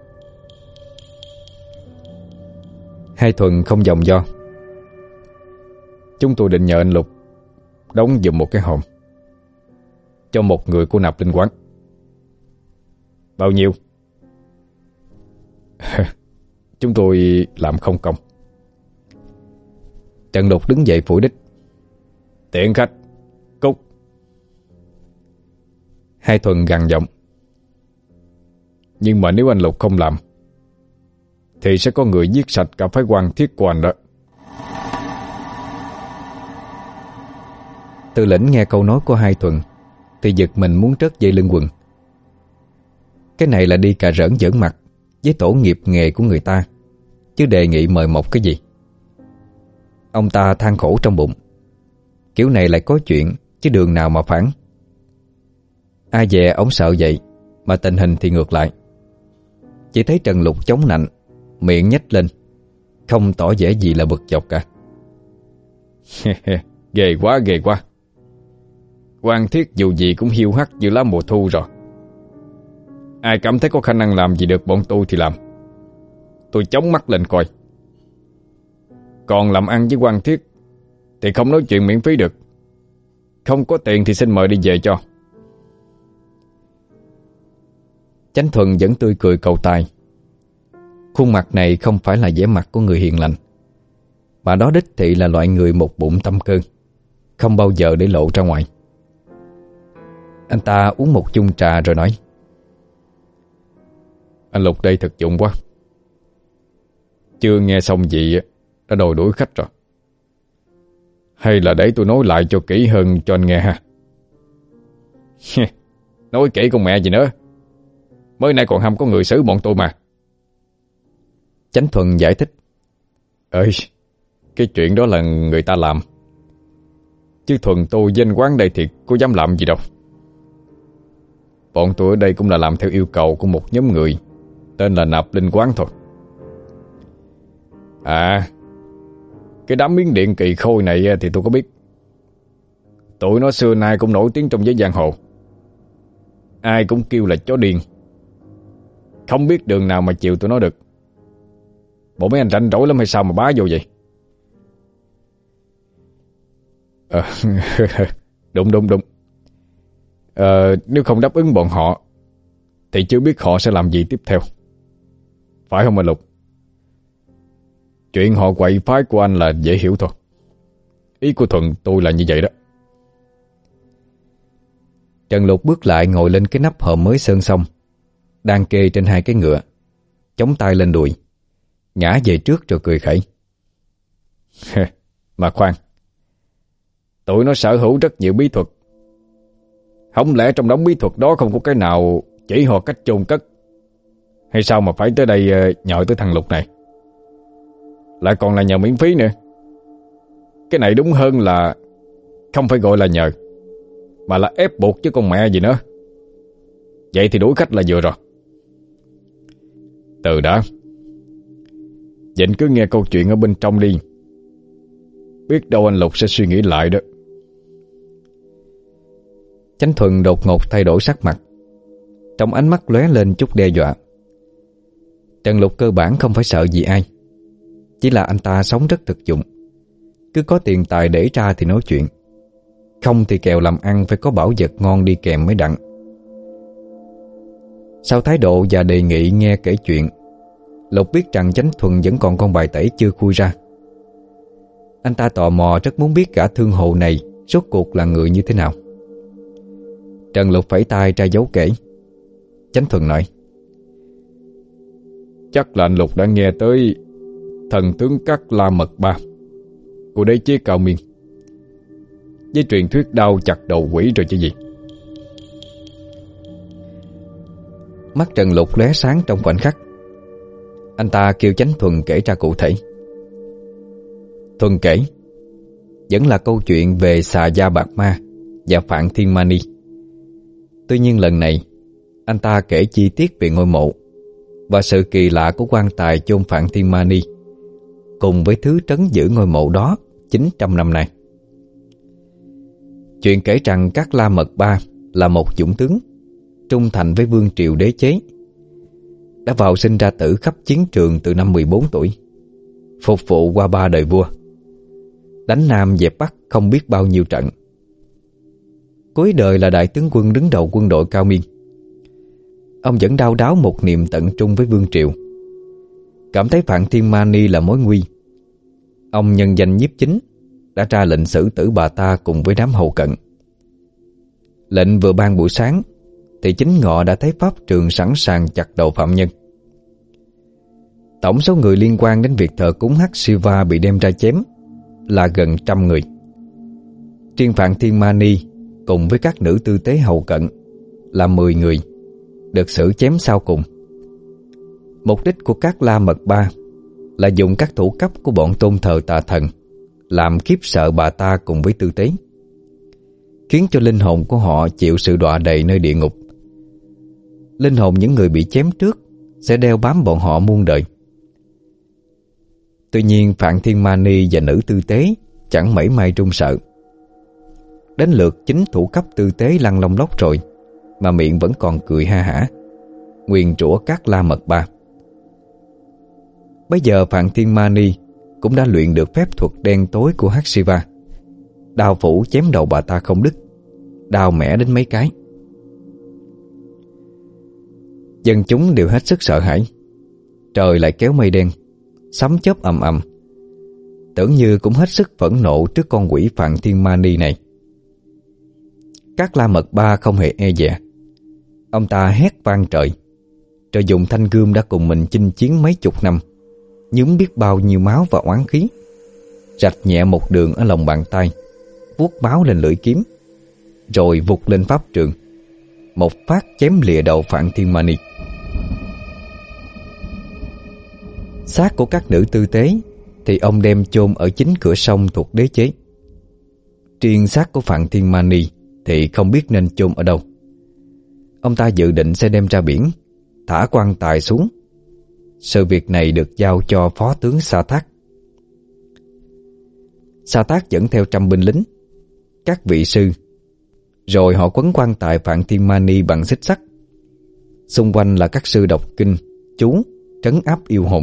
Hai Thuần không vòng vo. Chúng tôi định nhờ anh Lục đóng giùm một cái hòm cho một người của nạp linh quán. Bao nhiêu? Chúng tôi làm không công. Trần Lục đứng dậy phủi đích. Tiện khách, cút. Hai Thuần gằn giọng. Nhưng mà nếu anh Lục không làm thì sẽ có người giết sạch cả phái quan Thiết của anh đó. Tư lĩnh nghe câu nói của Hai Thuần thì giật mình muốn trớt dây lưng quần. Cái này là đi cà rỡn giỡn mặt với tổ nghiệp nghề của người ta, chứ đề nghị mời mọc cái gì. Ông ta than khổ trong bụng. Kiểu này lại có chuyện, chứ đường nào mà phản. Ai dè ông sợ vậy, mà tình hình thì ngược lại. Chỉ thấy Trần Lục chống nạnh, miệng nhếch lên, không tỏ vẻ gì là bực dọc cả. Ghê quá ghê quá. Quan Thiết dù gì cũng hiu hắt như lá mùa thu rồi. Ai cảm thấy có khả năng làm gì được bọn tôi thì làm. Tôi chống mắt lên coi. Còn làm ăn với Quan Thiết thì không nói chuyện miễn phí được. Không có tiền thì xin mời đi về cho. Chánh Thuần vẫn tươi cười cầu tài. Khuôn mặt này không phải là vẻ mặt của người hiền lành, mà đó đích thị là loại người một bụng tâm cơ, không bao giờ để lộ ra ngoài. Anh ta uống một chung trà rồi nói: Anh Lục đây thực dụng quá. Chưa nghe xong gì đã đòi đuổi khách rồi. Hay là để tôi nói lại cho kỹ hơn cho anh nghe ha? Nói kỹ con mẹ gì nữa. Mới nay còn hăm có người xử bọn tôi mà. Chánh Thuần giải thích: Ơi, cái chuyện đó là người ta làm, chứ Thuần tôi danh quán đây thì có dám làm gì đâu. Bọn tôi ở đây cũng là làm theo yêu cầu của một nhóm người tên là Nạp Linh Quán thôi. À, cái đám miếng điện kỳ khôi này thì tôi có biết. Tụi nó xưa nay cũng nổi tiếng trong giới giang hồ. Ai cũng kêu là chó điên. Không biết đường nào mà chịu tụi nó được. Bộ mấy anh rảnh rỗi lắm hay sao mà bá vô vậy? À, đúng đúng đúng. À, nếu không đáp ứng bọn họ thì chưa biết họ sẽ làm gì tiếp theo. Phải không anh Lục? Chuyện họ quậy phái của anh là dễ hiểu thôi. Ý của Thuần tôi là như vậy đó. Trần Lục bước lại ngồi lên cái nắp hòm mới sơn xong, đang kê trên hai cái ngựa, chống tay lên đùi, ngã về trước rồi cười khẩy. Mà khoan, tụi nó sở hữu rất nhiều bí thuật. Không lẽ trong đống bí thuật đó không có cái nào chỉ họ cách chôn cất? Hay sao mà phải tới đây nhờ tới thằng Lục này? Lại còn là nhờ miễn phí nữa. Cái này đúng hơn là không phải gọi là nhờ, mà là ép buộc chứ con mẹ gì nữa. Vậy thì đuổi khách là vừa rồi. Từ đã, Vịnh cứ nghe câu chuyện ở bên trong đi. Biết đâu anh Lục sẽ suy nghĩ lại đó. Chánh Thuần đột ngột thay đổi sắc mặt, trong ánh mắt lóe lên chút đe dọa. Trần Lục cơ bản không phải sợ gì ai, chỉ là anh ta sống rất thực dụng. Cứ có tiền tài để ra thì nói chuyện, không thì kèo làm ăn phải có bảo vật ngon đi kèm mới đặng. Sau thái độ và đề nghị nghe kể chuyện, Lục biết rằng Chánh Thuần vẫn còn con bài tẩy chưa khui ra. Anh ta tò mò rất muốn biết cả thương hộ này rốt cuộc là người như thế nào. Trần Lục phẩy tay ra dấu kể. Chánh Thuần nói: Chắc là anh Lục đã nghe tới thần tướng Cát La Mật Ba của đế chế Cao Miên, với truyền thuyết đao chặt đầu quỷ rồi chứ gì. Mắt Trần Lục lóe sáng trong khoảnh khắc. Anh ta kêu Chánh Thuần kể ra cụ thể. Thuần kể vẫn là câu chuyện về Xà Gia Bạc Ma và Phạn Thiên Mani. Tuy nhiên lần này anh ta kể chi tiết về ngôi mộ và sự kỳ lạ của quan tài chôn Phạn Thiên Mani, cùng với thứ trấn giữ ngôi mộ đó chín trăm năm nay. Chuyện kể rằng Cát La Mật Ba là một dũng tướng trung thành với vương triều đế chế, đã vào sinh ra tử khắp chiến trường từ năm mười bốn tuổi, phục vụ qua ba đời vua, đánh Nam dẹp Bắc không biết bao nhiêu trận. Cuối đời là đại tướng quân đứng đầu quân đội Cao Miên. Ông vẫn đau đáu một niềm tận trung với vương triều. Cảm thấy Phạn Thiên Mani là mối nguy, ông nhân danh nhiếp chính đã ra lệnh xử tử bà ta cùng với đám hậu cận. Lệnh vừa ban buổi sáng thì chính ngọ đã thấy pháp trường sẵn sàng chặt đầu phạm nhân. Tổng số người liên quan đến việc thờ cúng Hắc Siva bị đem ra chém là gần trăm người. Riêng Phạn Thiên Mani cùng với các nữ tư tế hậu cận là mười người được xử chém sau cùng. Mục đích của Cát La Mật Ba là dùng các thủ cấp của bọn tôn thờ tà thần làm khiếp sợ bà ta cùng với tư tế, khiến cho linh hồn của họ chịu sự đọa đầy nơi địa ngục. Linh hồn những người bị chém trước sẽ đeo bám bọn họ muôn đời. Tuy nhiên Phạn Thiên Mani và nữ tư tế chẳng mảy may run sợ. Đến lượt chính thủ cấp tư tế lăn lông lóc rồi mà miệng vẫn còn cười ha hả, nguyền rủa Cát La Mật Ba. Bây giờ Phạn Thiên Mani cũng đã luyện được phép thuật đen tối của Hắc Siva, đao phủ chém đầu bà ta không đứt, đao mẻ đến mấy cái. Dân chúng đều hết sức sợ hãi. Trời lại kéo mây đen, sấm chớp ầm ầm, tưởng như cũng hết sức phẫn nộ trước con quỷ Phạn Thiên Mani này. Cát La Mật Ba không hề e dè. Ông ta hét vang trời, rồi dùng thanh gươm đã cùng mình chinh chiến mấy chục năm, nhúm biết bao nhiêu máu và oán khí, rạch nhẹ một đường ở lòng bàn tay, vuốt máu lên lưỡi kiếm, rồi vụt lên pháp trường, một phát chém lìa đầu Phạn Thiên Mani. Xác của các nữ tư tế thì ông đem chôn ở chính cửa sông thuộc đế chế. Riêng xác của Phạn Thiên Mani thì không biết nên chôn ở đâu. Ông ta dự định sẽ đem ra biển, thả quan tài xuống. Sự việc này được giao cho phó tướng Sa Thác. Sa Thác dẫn theo trăm binh lính, các vị sư, rồi họ quấn quan tài Phạn Thiên Mani bằng xích sắt. Xung quanh là các sư đọc kinh, chú, trấn áp yêu hồn.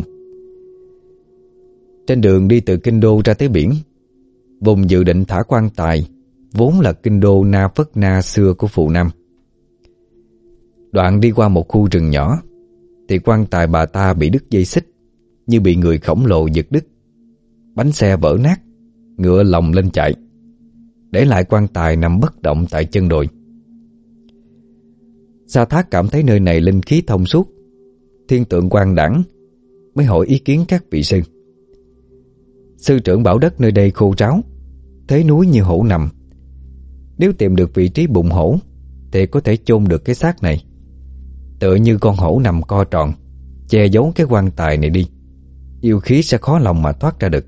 Trên đường đi từ kinh đô ra tới biển, vùng dự định thả quan tài vốn là kinh đô Na Phất Na xưa của Phù Nam. Đoạn đi qua một khu rừng nhỏ thì quan tài bà ta bị đứt dây xích, như bị người khổng lồ giật đứt. Bánh xe vỡ nát, ngựa lồng lên chạy, để lại quan tài nằm bất động tại chân đồi. Sa Thác cảm thấy nơi này linh khí thông suốt, thiên tượng quang đãng, mới hỏi ý kiến các vị sư. Sư trưởng bảo đất nơi đây khô ráo, thế núi như hổ nằm. Nếu tìm được vị trí bụng hổ thì có thể chôn được cái xác này, tựa như con hổ nằm co tròn, che giấu cái quan tài này đi, yêu khí sẽ khó lòng mà thoát ra được.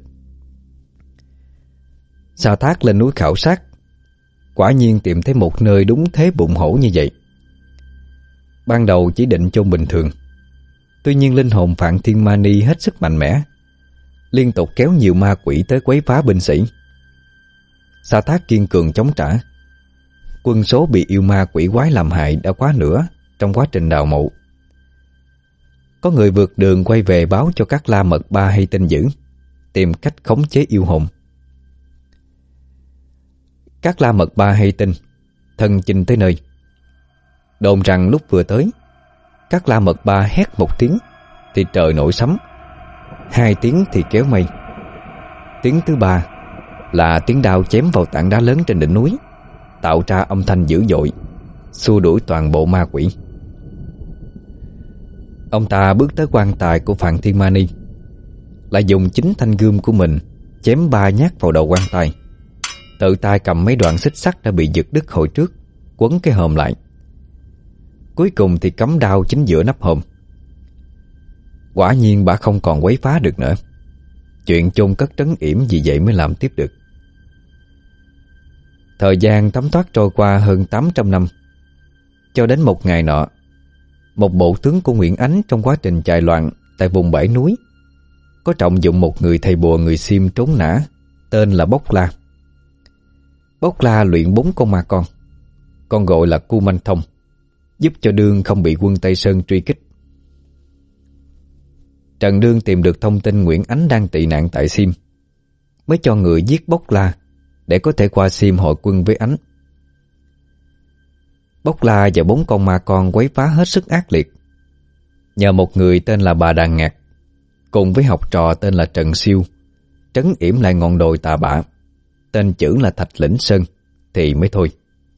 Sa Thác lên núi khảo sát, quả nhiên tìm thấy một nơi đúng thế bụng hổ như vậy. Ban đầu chỉ định chôn bình thường, tuy nhiên linh hồn Phạn Thiên Mani hết sức mạnh mẽ, liên tục kéo nhiều ma quỷ tới quấy phá binh sĩ. Sa Thác kiên cường chống trả. Quân số bị yêu ma quỷ quái làm hại đã quá nửa trong quá trình đào mộ. Có người vượt đường quay về báo cho Cát La Mật Ba hay tin dữ, tìm cách khống chế yêu hồn. Cát La Mật Ba hay tin, thân chinh tới nơi. Đồn rằng lúc vừa tới, Cát La Mật Ba hét một tiếng thì trời nổi sấm, hai tiếng thì kéo mây. Tiếng thứ ba là tiếng đao chém vào tảng đá lớn trên đỉnh núi, tạo ra âm thanh dữ dội, xua đuổi toàn bộ ma quỷ. Ông ta bước tới quan tài của Phạn Thiên Mani, lại dùng chính thanh gươm của mình chém ba nhát vào đầu quan tài, tự tay cầm mấy đoạn xích sắt đã bị giật đứt hồi trước, quấn cái hòm lại. Cuối cùng thì cắm đao chính giữa nắp hòm. Quả nhiên bà không còn quấy phá được nữa. Chuyện chôn cất trấn yểm vì vậy mới làm tiếp được. Thời gian thấm thoát trôi qua hơn tám trăm năm, cho đến một ngày nọ, một bộ tướng của Nguyễn Ánh trong quá trình chạy loạn tại vùng bãi núi, có trọng dụng một người thầy bùa người Xiêm trốn nã tên là Bốc La. Bốc La luyện bốn con ma con, con gọi là Cu Manh Thông, giúp cho Đương không bị quân Tây Sơn truy kích. Trần Đương tìm được thông tin Nguyễn Ánh đang tị nạn tại Xiêm, mới cho người giết Bốc La để có thể qua Xiêm hội quân với Ánh. Bốc La và bốn con ma con quấy phá hết sức ác liệt. Nhờ một người tên là bà Đàn Ngạc cùng với học trò tên là Trần Siêu trấn yểm lại ngọn đồi tà bạ tên chữ là Thạch Lĩnh Sơn thì mới thôi.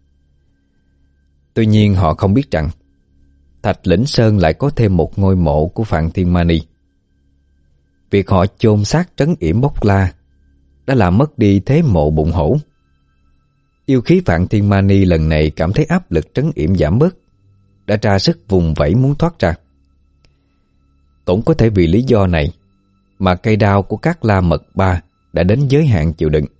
Tuy nhiên họ không biết rằng Thạch Lĩnh Sơn lại có thêm một ngôi mộ của Phạn Thiên Mani. Việc họ chôn xác trấn yểm Bốc La đã làm mất đi thế mộ bụng hổ. Yêu khí Phạn Thiên Mani lần này cảm thấy áp lực trấn yểm giảm bớt, đã ra sức vùng vẫy muốn thoát ra. Cũng có thể vì lý do này mà cây đao của các La Mật Ba đã đến giới hạn chịu đựng.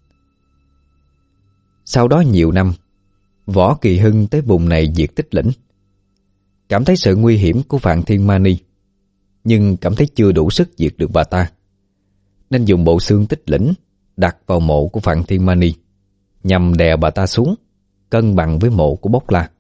Sau đó nhiều năm, Võ Kỳ Hưng tới vùng này diệt Tích Lĩnh. Cảm thấy sự nguy hiểm của Phạn Thiên Mani, nhưng cảm thấy chưa đủ sức diệt được bà ta, nên dùng bộ xương Tích Lĩnh đặt vào mộ của Phạn Thiên Mani, nhằm đè bà ta xuống, cân bằng với mộ của Bốc La.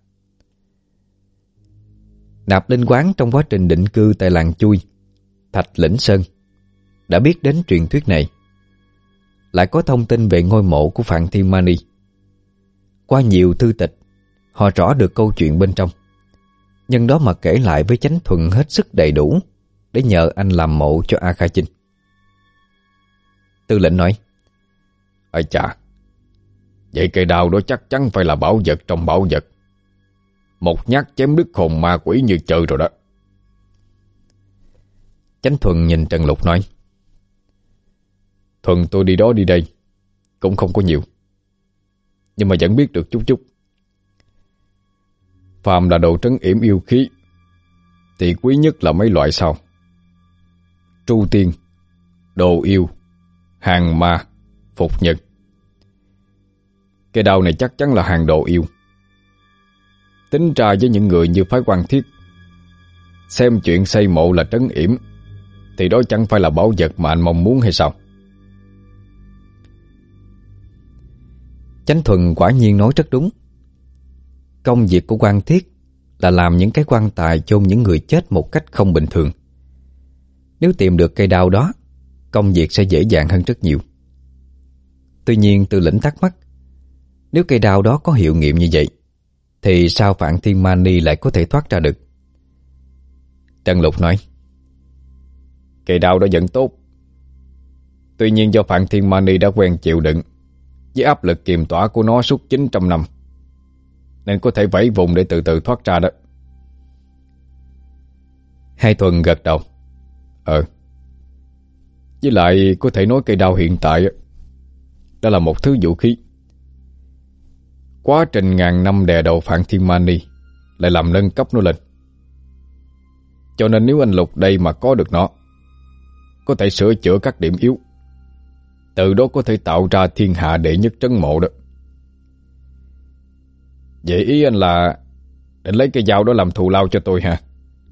Nạp Linh Quán trong quá trình định cư tại làng Chui, Thạch Lĩnh Sơn, đã biết đến truyền thuyết này. Lại có thông tin về ngôi mộ của Phạn Thiên Mani. Qua nhiều thư tịch, họ rõ được câu chuyện bên trong. Nhân đó mà kể lại với Chánh Thuần hết sức đầy đủ để nhờ anh làm mộ cho A Kha Chinh. Tư lệnh nói: Ây chà, vậy cây đao đó chắc chắn phải là bảo vật trong bảo vật. Một nhát chém đứt hồn ma quỷ như chơi rồi đó. Chánh Thuần nhìn Trần Lục nói: Thuần tôi đi đó đi đây cũng không có nhiều, nhưng mà vẫn biết được chút chút. Phàm là đồ trấn yểm yêu khí thì quý nhất là mấy loại sau: tru tiên, đồ yêu, hàng ma, phục nhật. Cái đao này chắc chắn là hàng đồ yêu. Tính ra với những người như phái Quan Thiết, xem chuyện xây mộ là trấn yểm, thì đó chẳng phải là bảo vật mà anh mong muốn hay sao? Chánh Thuần quả nhiên nói rất đúng. Công việc của Quan Thiết là làm những cái quan tài chôn những người chết một cách không bình thường. Nếu tìm được cây đao đó, công việc sẽ dễ dàng hơn rất nhiều. Tuy nhiên Tư lĩnh thắc mắc, nếu cây đao đó có hiệu nghiệm như vậy, thì sao Phạn Thiên Mani lại có thể thoát ra được? Trần Lục nói: Cây đao đó vẫn tốt. Tuy nhiên do Phạn Thiên Mani đã quen chịu đựng với áp lực kiềm tỏa của nó suốt chín trăm năm, nên có thể vẫy vùng để từ từ thoát ra đó. Hai Thuần gật đầu: Ờ Với lại có thể nói cây đao hiện tại đó là một thứ vũ khí. Quá trình ngàn năm đè đầu Phạn Thiên Mani lại làm nâng cấp nó lên. Cho nên nếu anh Lục đây mà có được nó, có thể sửa chữa các điểm yếu, từ đó có thể tạo ra thiên hạ đệ nhất trấn mộ đó. Vậy ý anh là định lấy cây dao đó làm thù lao cho tôi hả?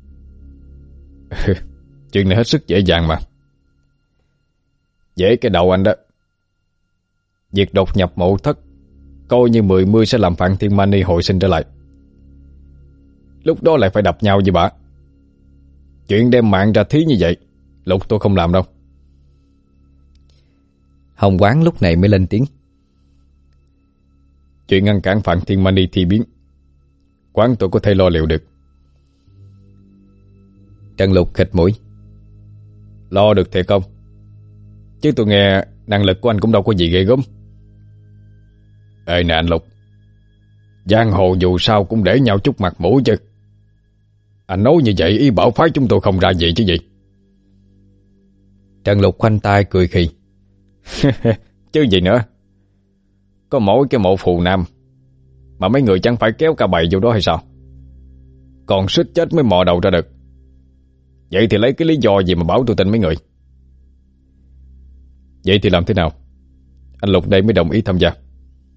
Chuyện này hết sức dễ dàng mà. Dễ cái đầu anh đó. Việc đột nhập mộ thất coi như mười mươi sẽ làm Phạn Thiên Mani hồi sinh trở lại. Lúc đó lại phải đập nhau với bà. Chuyện đem mạng ra thí như vậy, Lục tôi không làm đâu. Hồng Quán lúc này mới lên tiếng: Chuyện ngăn cản Phạn Thiên Mani thi biến, quán tôi có thể lo liệu được. Trần Lục khịt mũi: Lo được thiệt không? Chứ tôi nghe năng lực của anh cũng đâu có gì ghê gớm. Ê nè anh Lục, giang hồ dù sao cũng để nhau chút mặt mũi chứ. Anh nói như vậy ý bảo phái chúng tôi không ra gì chứ gì? Trần Lục khoanh tay cười khì: Chứ gì nữa. Có mỗi cái mộ phù nam mà mấy người chẳng phải kéo cả bầy vô đó hay sao? Còn suýt chết mới mò đầu ra được. Vậy thì lấy cái lý do gì mà bảo tôi tin mấy người? Vậy thì làm thế nào anh Lục đây mới đồng ý tham gia?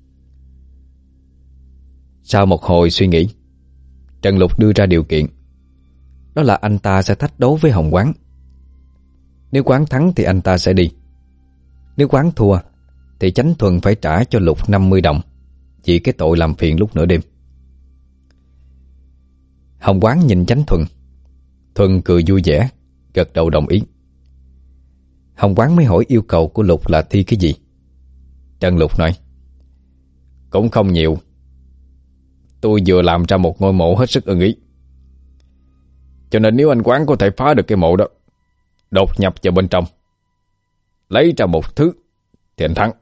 Sau một hồi suy nghĩ, Trần Lục đưa ra điều kiện đó là anh ta sẽ thách đấu với Hồng Quán. Nếu Quán thắng thì anh ta sẽ đi. Nếu Quán thua thì Chánh Thuần phải trả cho Lục năm mươi đồng vì cái tội làm phiền lúc nửa đêm. Hồng Quán nhìn Chánh Thuần. Thuần cười vui vẻ, gật đầu đồng ý. Hồng Quán mới hỏi yêu cầu của Lục là thi cái gì. Trần Lục nói: Cũng không nhiều. Tôi vừa làm ra một ngôi mộ hết sức ưng ý. Cho nên nếu anh Quán có thể phá được cái mộ đó, đột nhập vào bên trong, lấy ra một thứ, thì anh thắng.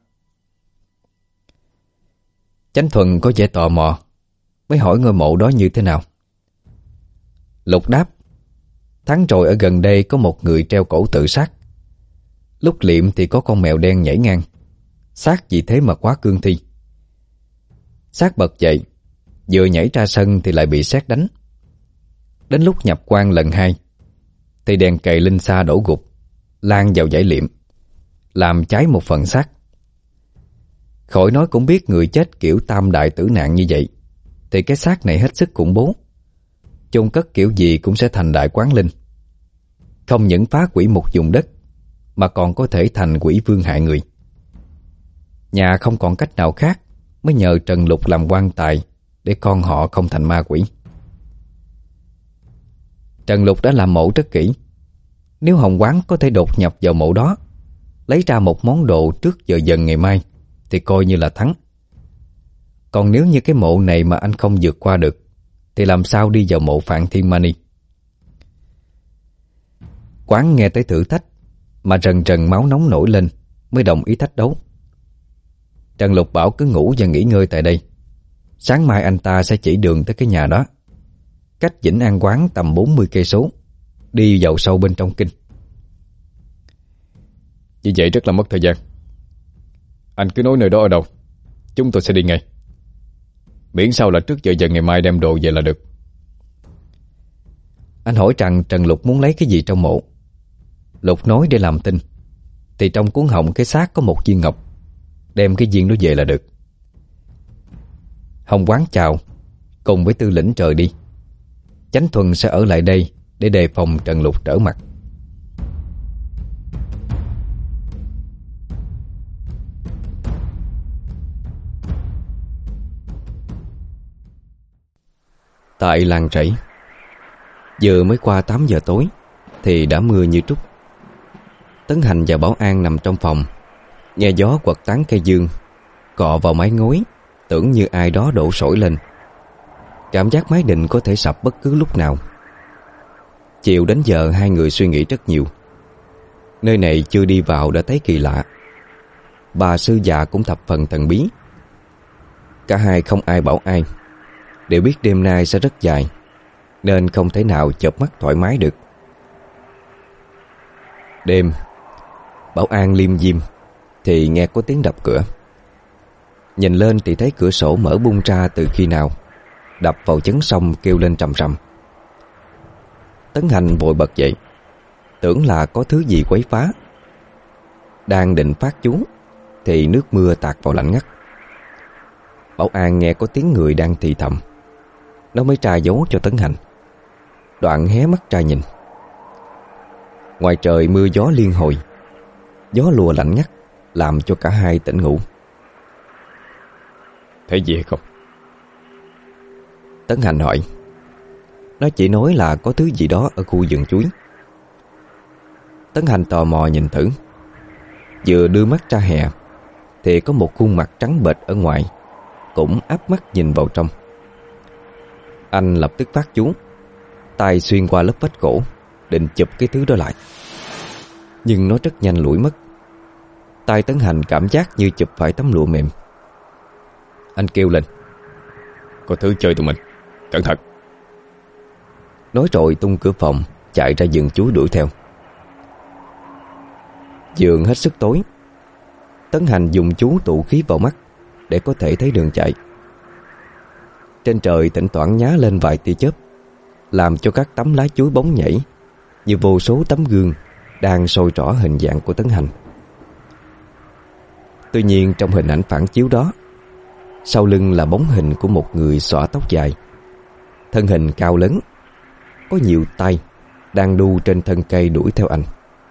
Chánh Thuần có vẻ tò mò, mới hỏi ngôi mộ đó như thế nào. Lục đáp: Tháng rồi ở gần đây có một người treo cổ tự sát. Lúc liệm thì có con mèo đen nhảy ngang, xác vì thế mà quá cương thi. Xác bật dậy, vừa nhảy ra sân thì lại bị sét đánh. Đến lúc nhập quan lần hai thì đèn cầy linh xa đổ gục, lan vào dãy liệm, làm cháy một phần xác. Khỏi nói cũng biết người chết kiểu tam đại tử nạn như vậy thì cái xác này hết sức khủng bố. Chôn cất kiểu gì cũng sẽ thành đại quán linh. Không những phá quỷ một vùng đất mà còn có thể thành quỷ vương hại người. Nhà không còn cách nào khác mới nhờ Trần Lục làm quan tài để con họ không thành ma quỷ. Trần Lục đã làm mộ rất kỹ. Nếu Hồng Quán có thể đột nhập vào mộ đó, lấy ra một món đồ trước giờ dần ngày mai thì coi như là thắng. Còn nếu như cái mộ này mà anh không vượt qua được thì làm sao đi vào mộ Phạn Thiên Mani. Quán nghe tới thử thách mà rần rần máu nóng nổi lên, mới đồng ý thách đấu. Trần Lục bảo cứ ngủ và nghỉ ngơi tại đây. Sáng mai anh ta sẽ chỉ đường tới cái nhà đó, cách Vĩnh An Quán tầm bốn mươi cây số, đi vào sâu bên trong kinh. Như vậy rất là mất thời gian. Anh cứ nói nơi đó ở đâu, chúng tôi sẽ đi ngay. Miễn sao là trước giờ dần ngày mai đem đồ về là được. Anh hỏi rằng Trần Lục muốn lấy cái gì trong mộ. Lục nói để làm tin thì trong cuốn họng cái xác có một viên ngọc, đem cái viên đó về là được. Hồng Quán chào, cùng với Tư Lĩnh trời đi. Chánh Thuần sẽ ở lại đây để đề phòng Trần Lục trở mặt. Tại làng rẫy, vừa mới qua tám giờ tối thì đã mưa như trút. Tấn Hành và Bảo An nằm trong phòng, nghe gió quật tán cây dương, cọ vào mái ngói, tưởng như ai đó đổ sỏi lên. Cảm giác mái đình có thể sập bất cứ lúc nào. Chiều đến giờ hai người suy nghĩ rất nhiều. Nơi này chưa đi vào đã thấy kỳ lạ. Bà sư già cũng thập phần thần bí. Cả hai không ai bảo ai, đều biết đêm nay sẽ rất dài, nên không thể nào chợp mắt thoải mái được. Đêm, Bảo An liêm diêm thì nghe có tiếng đập cửa. Nhìn lên thì thấy cửa sổ mở bung ra từ khi nào, đập vào chấn sông kêu lên trầm trầm. Tấn Hành vội bật dậy, tưởng là có thứ gì quấy phá. Đang định phát chú thì nước mưa tạt vào lạnh ngắt. Bảo An nghe có tiếng người đang thì thầm, nó mới tra dấu cho Tấn Hành. Đoạn hé mắt ra nhìn. Ngoài trời mưa gió liên hồi, gió lùa lạnh ngắt làm cho cả hai tỉnh ngủ. Thấy gì hay không? Tấn Hành hỏi. Nó chỉ nói là có thứ gì đó ở khu vườn chuối. Tấn Hành tò mò nhìn thử. Vừa đưa mắt ra hè thì có một khuôn mặt trắng bệch ở ngoài, cũng áp mắt nhìn vào trong. Anh lập tức phát chú, tay xuyên qua lớp vách gỗ, định chụp cái thứ đó lại. Nhưng nó rất nhanh lủi mất. Tay Tấn Hành cảm giác như chụp phải tấm lụa mềm. Anh kêu lên. Có thứ chơi tụi mình, cẩn thận. Nói rồi tung cửa phòng, chạy ra vườn chuối đuổi theo. Vườn hết sức tối. Tấn Hành dùng chú tụ khí vào mắt để có thể thấy đường chạy. Trên trời thỉnh thoảng nhá lên vài tia chớp, làm cho các tấm lá chuối bóng nhảy như vô số tấm gương đang soi rõ hình dạng của Tấn Hành. Tuy nhiên trong hình ảnh phản chiếu đó, sau lưng là bóng hình của một người xõa tóc dài, thân hình cao lớn, có nhiều tay đang đu trên thân cây đuổi theo anh.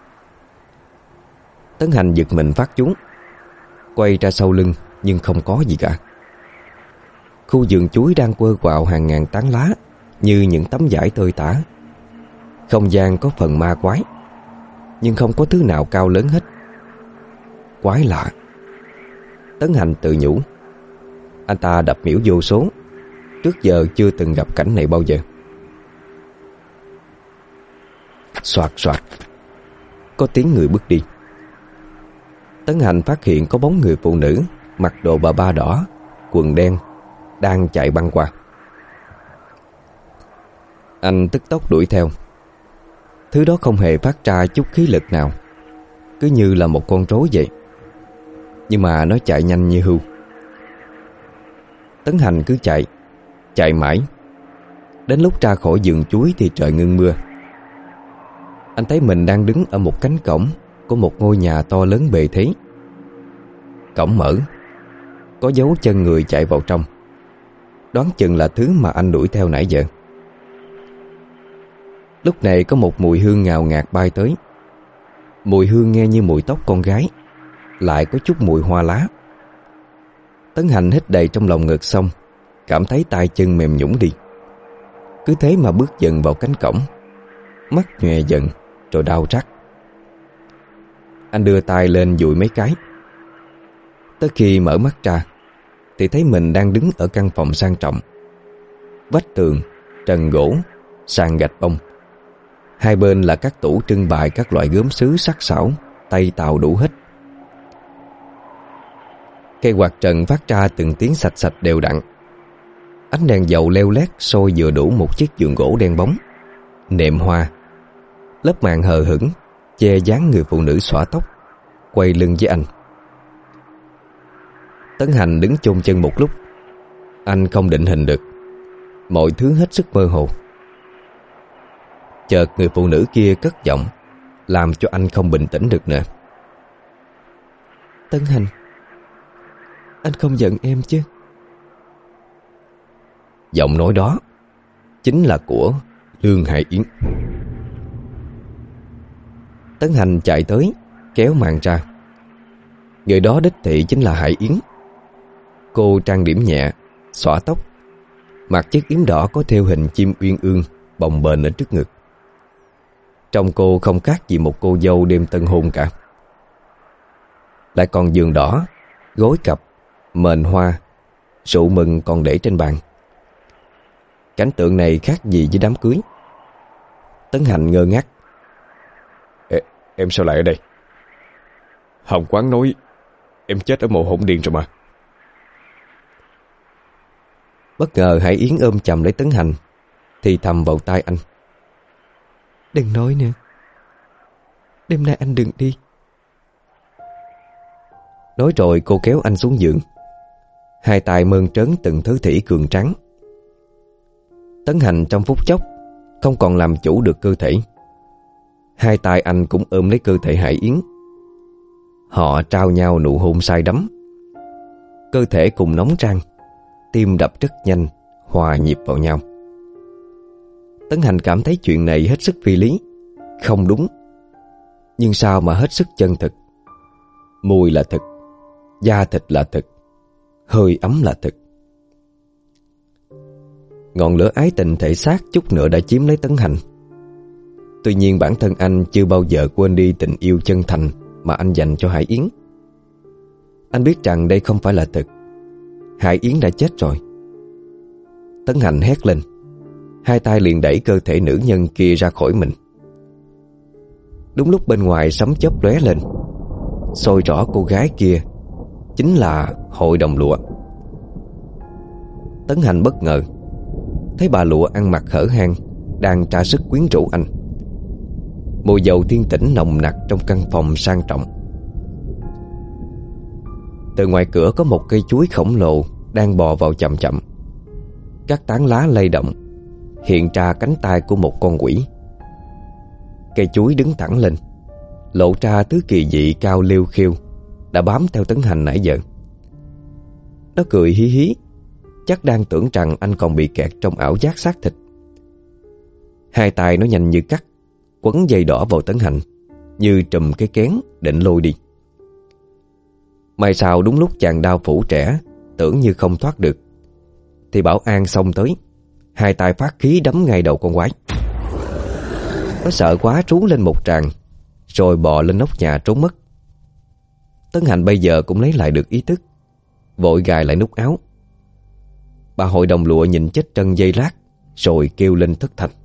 Tấn Hành giật mình phát trúng, quay ra sau lưng nhưng không có gì cả. Khu vườn chuối đang quơ quạo hàng ngàn tán lá như những tấm vải tơi tả. Không gian có phần ma quái, nhưng không có thứ nào cao lớn hết. Quái lạ. Tấn Hành tự nhủ. Anh ta đập miễu vô số, trước giờ chưa từng gặp cảnh này bao giờ. Soạt soạt, có tiếng người bước đi. Tấn Hành phát hiện có bóng người phụ nữ mặc đồ bà ba đỏ, quần đen, đang chạy băng qua. Anh tức tốc đuổi theo. Thứ đó không hề phát ra chút khí lực nào, cứ như là một con rối vậy. Nhưng mà nó chạy nhanh như hươu. Tấn Hành cứ chạy, chạy mãi. Đến lúc ra khỏi vườn chuối thì trời ngưng mưa. Anh thấy mình đang đứng ở một cánh cổng của một ngôi nhà to lớn bề thế. Cổng mở, có dấu chân người chạy vào trong. Đoán chừng là thứ mà anh đuổi theo nãy giờ. Lúc này có một mùi hương ngào ngạt bay tới. Mùi hương nghe như mùi tóc con gái, lại có chút mùi hoa lá. Tấn Hành hít đầy trong lòng ngực xong, cảm thấy tay chân mềm nhũn đi. Cứ thế mà bước dần vào cánh cổng, mắt nhòe dần rồi đau rát. Anh đưa tay lên dụi mấy cái. Tới khi mở mắt ra thì thấy mình đang đứng ở căn phòng sang trọng. Vách tường, trần gỗ, sàn gạch bông. Hai bên là các tủ trưng bày các loại gốm sứ sắc sảo, tay tàu đủ hết. Cây quạt trần phát ra từng tiếng sạch sạch đều đặn. Ánh đèn dầu leo lét soi vừa đủ một chiếc giường gỗ đen bóng, nệm hoa, lớp màn hờ hững che dáng người phụ nữ xõa tóc, quay lưng với anh. Tấn Hành đứng chôn chân một lúc. Anh không định hình được, mọi thứ hết sức mơ hồ. Chợt người phụ nữ kia cất giọng, làm cho anh không bình tĩnh được nữa. Tấn Hành, anh không giận em chứ? Giọng nói đó chính là của Lương Hải Yến. Tấn Hành chạy tới, kéo màn ra. Người đó đích thị chính là Hải Yến. Cô trang điểm nhẹ, xõa tóc, mặc chiếc yếm đỏ có thêu hình chim uyên ương bồng bềnh ở trước ngực. Trông cô không khác gì một cô dâu đêm tân hôn cả. Lại còn giường đỏ, gối cặp, mền hoa, rượu mừng còn để trên bàn. Cảnh tượng này khác gì với đám cưới. Tấn Hành ngơ ngác. Ê, em sao lại ở đây? Hồng Quán nói em chết ở mộ hỗn điền rồi mà. Bất ngờ Hải Yến ôm chầm lấy Tấn Hành, thì thầm vào tai anh. Đừng nói nữa, đêm nay anh đừng đi. Nói rồi cô kéo anh xuống giường, hai tay mơn trớn từng thứ thỉ cường tráng. Tấn Hành trong phút chốc không còn làm chủ được cơ thể. Hai tay anh cũng ôm lấy cơ thể Hải Yến. Họ trao nhau nụ hôn say đắm. Cơ thể cùng nóng rang, tim đập rất nhanh, hòa nhịp vào nhau. Tấn Hành cảm thấy chuyện này hết sức phi lý, không đúng, nhưng sao mà hết sức chân thực. Mùi là thực, da thịt là thực, hơi ấm là thực. Ngọn lửa ái tình thể xác chút nữa đã chiếm lấy Tấn Hành. Tuy nhiên bản thân anh chưa bao giờ quên đi tình yêu chân thành mà anh dành cho Hải Yến. Anh biết rằng đây không phải là thực. Hải Yến đã chết rồi. Tấn Hành hét lên, hai tay liền đẩy cơ thể nữ nhân kia ra khỏi mình. Đúng lúc bên ngoài sấm chớp lóe lên, soi rõ cô gái kia chính là Hội Đồng Lụa. Tấn Hành bất ngờ thấy bà Lụa ăn mặc hở hang, đang tra sức quyến rũ anh. Mùi dầu thiên tĩnh nồng nặc trong căn phòng sang trọng. Từ ngoài cửa có một cây chuối khổng lồ đang bò vào chậm chậm. Các tán lá lay động, hiện ra cánh tay của một con quỷ. Cây chuối đứng thẳng lên, lộ ra thứ kỳ dị cao liêu khiêu đã bám theo Tấn Hành nãy giờ. Nó cười hí hí, chắc đang tưởng rằng anh còn bị kẹt trong ảo giác xác thịt. Hai tay nó nhanh như cắt, quấn dây đỏ vào Tấn Hành như trùm cái kén định lôi đi. May sao đúng lúc chàng đao phủ trẻ tưởng như không thoát được, thì Bảo An xông tới, hai tay phát khí đấm ngay đầu con quái. Nó sợ quá trú lên một tràng, rồi bò lên nóc nhà trốn mất. Tấn Hành bây giờ cũng lấy lại được ý thức, vội gài lại nút áo. Bà hội đồng lụa nhìn chết trân giây lát, rồi kêu lên thất thanh.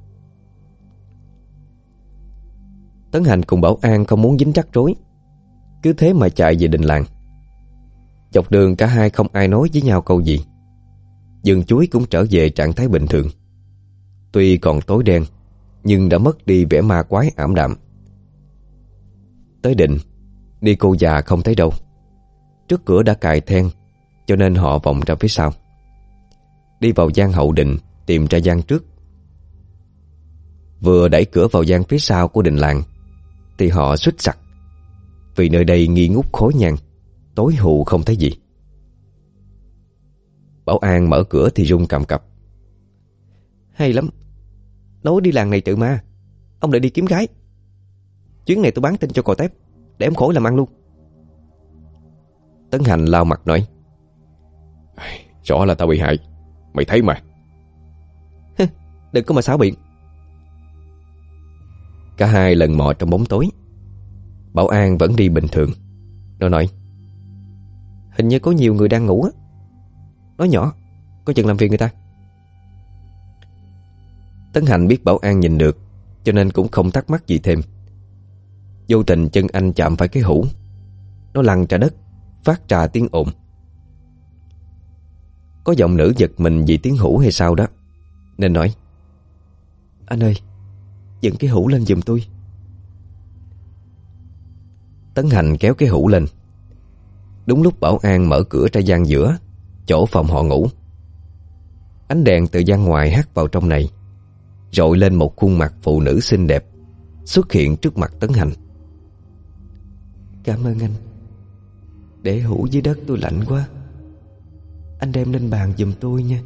Tấn Hành cùng Bảo An không muốn dính rắc rối, cứ thế mà chạy về đình làng. Dọc đường cả hai không ai nói với nhau câu gì. Vườn chuối cũng trở về trạng thái bình thường. Tuy còn tối đen, nhưng đã mất đi vẻ ma quái ảm đạm. Tới định, đi cô già không thấy đâu. Trước cửa đã cài then, cho nên họ vòng ra phía sau. Đi vào gian hậu định, tìm ra gian trước. Vừa đẩy cửa vào gian phía sau của đình làng thì họ suýt sặc, vì nơi đây nghi ngút khói nhang, tối hù không thấy gì. Bảo An mở cửa thì run cầm cập. Hay lắm, nói đi làng này trừ ma, ông lại đi kiếm gái. Chuyến này tôi bán tin cho cò tép, để em khỏi làm ăn luôn. Tấn Hành lau mặt nói. Rõ là tao bị hại, mày thấy mà. Đừng có mà xáo biện. Cả hai lần mò trong bóng tối. Bảo An vẫn đi bình thường. Nó nói. Hình như có nhiều người đang ngủ á. Nói nhỏ, có chừng làm phiền người ta. Tấn Hành biết Bảo An nhìn được, cho nên cũng không thắc mắc gì thêm. Vô tình chân anh chạm phải cái hũ, nó lăn ra đất, phát ra tiếng ồn. Có giọng nữ giật mình vì tiếng hũ hay sao đó, nên nói. Anh ơi, dựng cái hũ lên giùm tôi. Tấn Hành kéo cái hũ lên. Đúng lúc Bảo An mở cửa ra gian giữa, chỗ phòng họ ngủ. Ánh đèn từ gian ngoài hắt vào trong này, rọi lên một khuôn mặt phụ nữ xinh đẹp xuất hiện trước mặt Tấn Hành. Cảm ơn anh. Để hũ dưới đất tôi lạnh quá, anh đem lên bàn giùm tôi nha.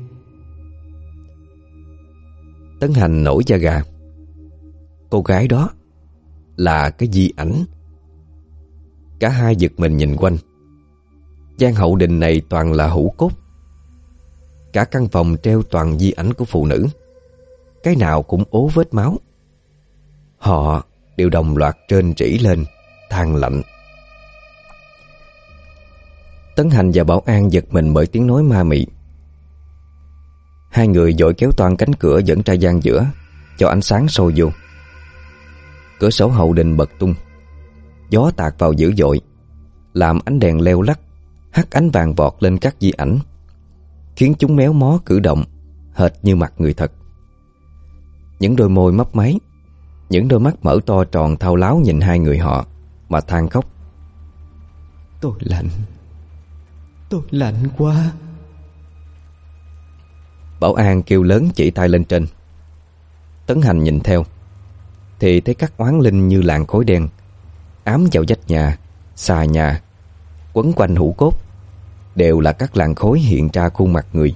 Tấn Hành nổi da gà. Cô gái đó là cái di ảnh. Cả hai giật mình nhìn quanh. Gian hậu đình này toàn là hũ cốt. Cả căn phòng treo toàn di ảnh của phụ nữ, cái nào cũng ố vết máu. Họ đều đồng loạt rên rỉ lên, than lạnh. Tấn Hành và Bảo An giật mình bởi tiếng nói ma mị. Hai người vội kéo toan cánh cửa dẫn ra gian giữa, cho ánh sáng sôi vô. Cửa sổ hậu đình bật tung, gió tạt vào dữ dội, làm ánh đèn leo lắc hắt ánh vàng vọt lên các di ảnh, khiến chúng méo mó cử động hệt như mặt người thật. Những đôi môi mấp máy, những đôi mắt mở to tròn thao láo nhìn hai người họ mà than khóc. Tôi lạnh, tôi lạnh quá. Bảo An kêu lớn chỉ tay lên trên. Tấn Hành nhìn theo thì thấy các oán linh như làn khói đen ám vào vách nhà, xà nhà, quấn quanh hũ cốt, đều là các làn khói hiện ra khuôn mặt người.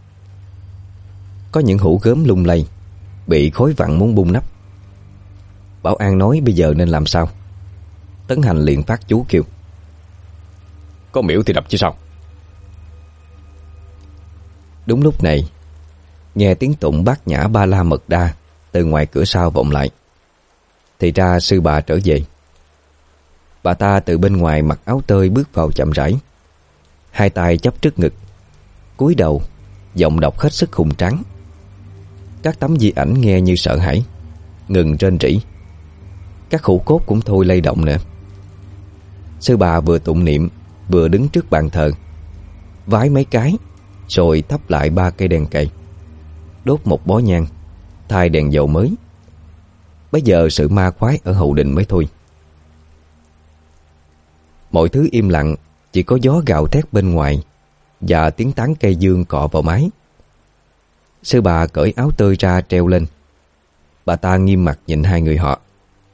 Có những hũ gớm lung lay, bị khói vặn muốn bung nắp. Bảo An nói bây giờ nên làm sao. Tấn Hành liền phát chú kêu. Có miễu thì đập chứ sao. Đúng lúc này, nghe tiếng tụng bát nhã ba la mật đa từ ngoài cửa sau vọng lại. Thì ra sư bà trở về. Bà ta từ bên ngoài mặc áo tơi bước vào chậm rãi, hai tay chắp trước ngực, cúi đầu, giọng đọc hết sức hùng tráng. Các tấm di ảnh nghe như sợ hãi, ngừng rên rỉ. Các hũ cốt cũng thôi lay động nữa. Sư bà vừa tụng niệm, vừa đứng trước bàn thờ, vái mấy cái, rồi thắp lại ba cây đèn cầy, đốt một bó nhang, thay đèn dầu mới. Bây giờ sự ma quái ở hậu đình mới thôi. Mọi thứ im lặng, chỉ có gió gào thét bên ngoài và tiếng tán cây dương cọ vào mái. Sư bà cởi áo tơi ra treo lên. Bà ta nghiêm mặt nhìn hai người họ.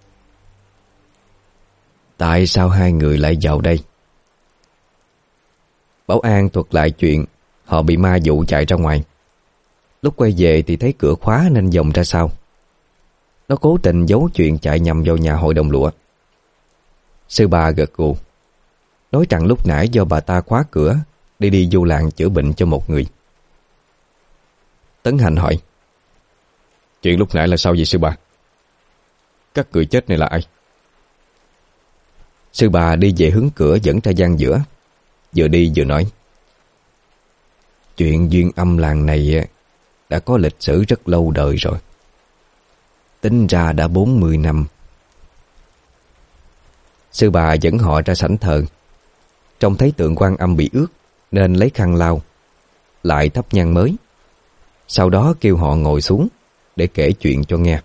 Tại sao hai người lại vào đây? Bảo An thuật lại chuyện họ bị ma dụ chạy ra ngoài. Lúc quay về thì thấy cửa khóa nên vòng ra sau, Nó cố tình giấu chuyện chạy nhầm vào nhà hội đồng lụa. Sư bà gật gù, nói rằng lúc nãy do bà ta khóa cửa để đi vô làng chữa bệnh cho một người. Tấn Hành hỏi: Chuyện lúc nãy là sao vậy sư bà? Các người chết này là ai? Sư bà đi về hướng cửa dẫn ra gian giữa, vừa đi vừa nói: Chuyện duyên âm làng này đã có lịch sử rất lâu đời rồi. Tính ra đã bốn mươi năm. Sư bà dẫn họ ra sảnh thờ. Trông thấy tượng Quan Âm bị ướt nên lấy khăn lau, lại thắp nhang mới. Sau đó kêu họ ngồi xuống để kể chuyện cho nghe.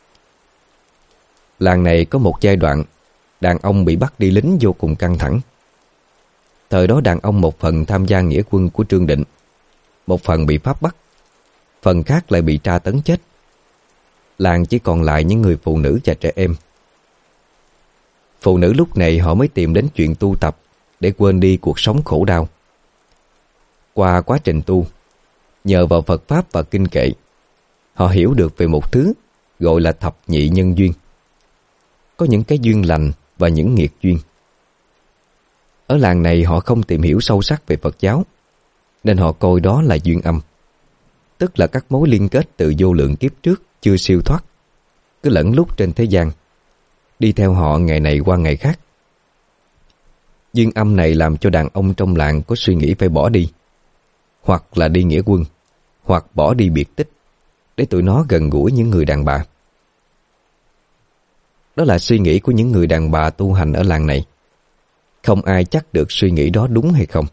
Làng này có một giai đoạn đàn ông bị bắt đi lính vô cùng căng thẳng. Thời đó đàn ông một phần tham gia nghĩa quân của Trương Định, một phần bị Pháp bắt, phần khác lại bị tra tấn chết. Làng chỉ còn lại những người phụ nữ và trẻ em. Phụ nữ lúc này họ mới tìm đến chuyện tu tập để quên đi cuộc sống khổ đau. Qua quá trình tu, nhờ vào Phật Pháp và Kinh Kệ, họ hiểu được về một thứ gọi là thập nhị nhân duyên. Có những cái duyên lành và những nghiệt duyên. Ở làng này họ không tìm hiểu sâu sắc về Phật giáo, nên họ coi đó là duyên âm, tức là các mối liên kết từ vô lượng kiếp trước chưa siêu thoát, cứ lẫn lút trên thế gian, đi theo họ ngày này qua ngày khác. Duyên âm này làm cho đàn ông trong làng có suy nghĩ phải bỏ đi, hoặc là đi nghĩa quân, hoặc bỏ đi biệt tích, để tụi nó gần gũi những người đàn bà. Đó là suy nghĩ của những người đàn bà tu hành ở làng này. Không ai chắc được suy nghĩ đó đúng hay không.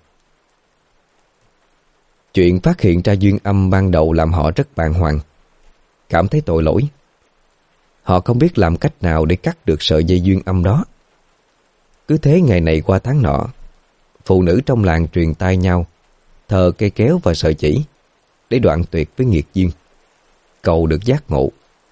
Chuyện phát hiện ra duyên âm ban đầu làm họ rất bàng hoàng, cảm thấy tội lỗi. Họ không biết làm cách nào để cắt được sợi dây duyên âm đó. Cứ thế ngày này qua tháng nọ, phụ nữ trong làng truyền tai nhau thờ cây kéo và sợi chỉ để đoạn tuyệt với nghiệt duyên, cầu được giác ngộ.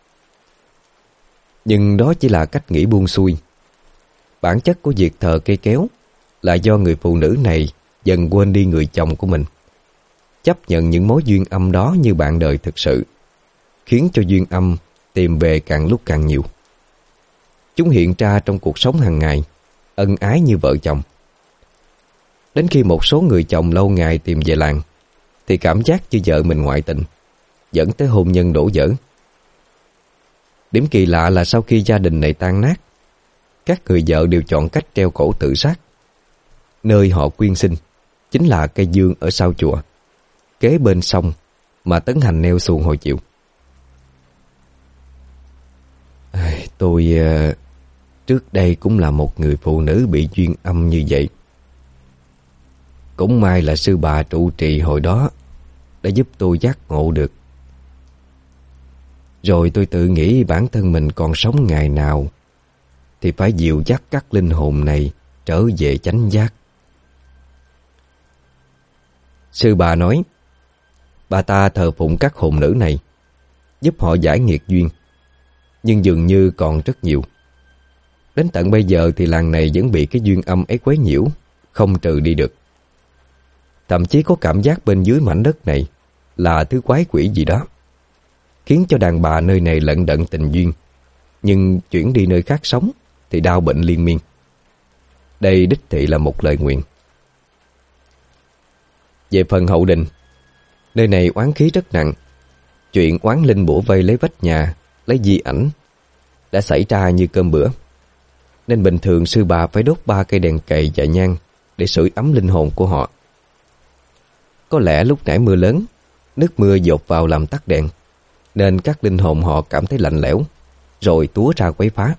Nhưng đó chỉ là cách nghĩ buông xuôi. Bản chất của việc thờ cây kéo là do người phụ nữ này dần quên đi người chồng của mình, chấp nhận những mối duyên âm đó như bạn đời thực sự, khiến cho duyên âm tìm về càng lúc càng nhiều. Chúng hiện ra trong cuộc sống hàng ngày, ân ái như vợ chồng. Đến khi một số người chồng lâu ngày tìm về làng, thì cảm giác như vợ mình ngoại tình, dẫn tới hôn nhân đổ vỡ. Điểm kỳ lạ là sau khi gia đình này tan nát, các người vợ đều chọn cách treo cổ tự sát. Nơi họ quyên sinh chính là cây dương ở sau chùa, kế bên sông mà Tấn Hành neo xuồng hồi chiều. Tôi uh, trước đây cũng là một người phụ nữ bị duyên âm như vậy. Cũng may là sư bà trụ trì hồi đó đã giúp tôi giác ngộ được. Rồi tôi tự nghĩ bản thân mình còn sống ngày nào thì phải dìu dắt các linh hồn này trở về chánh giác. Sư bà nói, bà ta thờ phụng các hồn nữ này, giúp họ giải nghiệt duyên, nhưng dường như còn rất nhiều. Đến tận bây giờ thì làng này vẫn bị cái duyên âm ấy quấy nhiễu, không trừ đi được. Thậm chí có cảm giác bên dưới mảnh đất này là thứ quái quỷ gì đó, khiến cho đàn bà nơi này lận đận tình duyên, nhưng chuyển đi nơi khác sống thì đau bệnh liên miên. Đây đích thị là một lời nguyện. Về phần hậu đình, nơi này oán khí rất nặng. Chuyện oán linh bủa vây lấy vách nhà, lấy di ảnh đã xảy ra như cơm bữa, nên bình thường sư bà phải đốt ba cây đèn cầy và nhang để sưởi ấm linh hồn của họ. Có lẽ lúc nãy mưa lớn, nước mưa dột vào làm tắt đèn, nên các linh hồn họ cảm thấy lạnh lẽo, rồi túa ra quấy phá.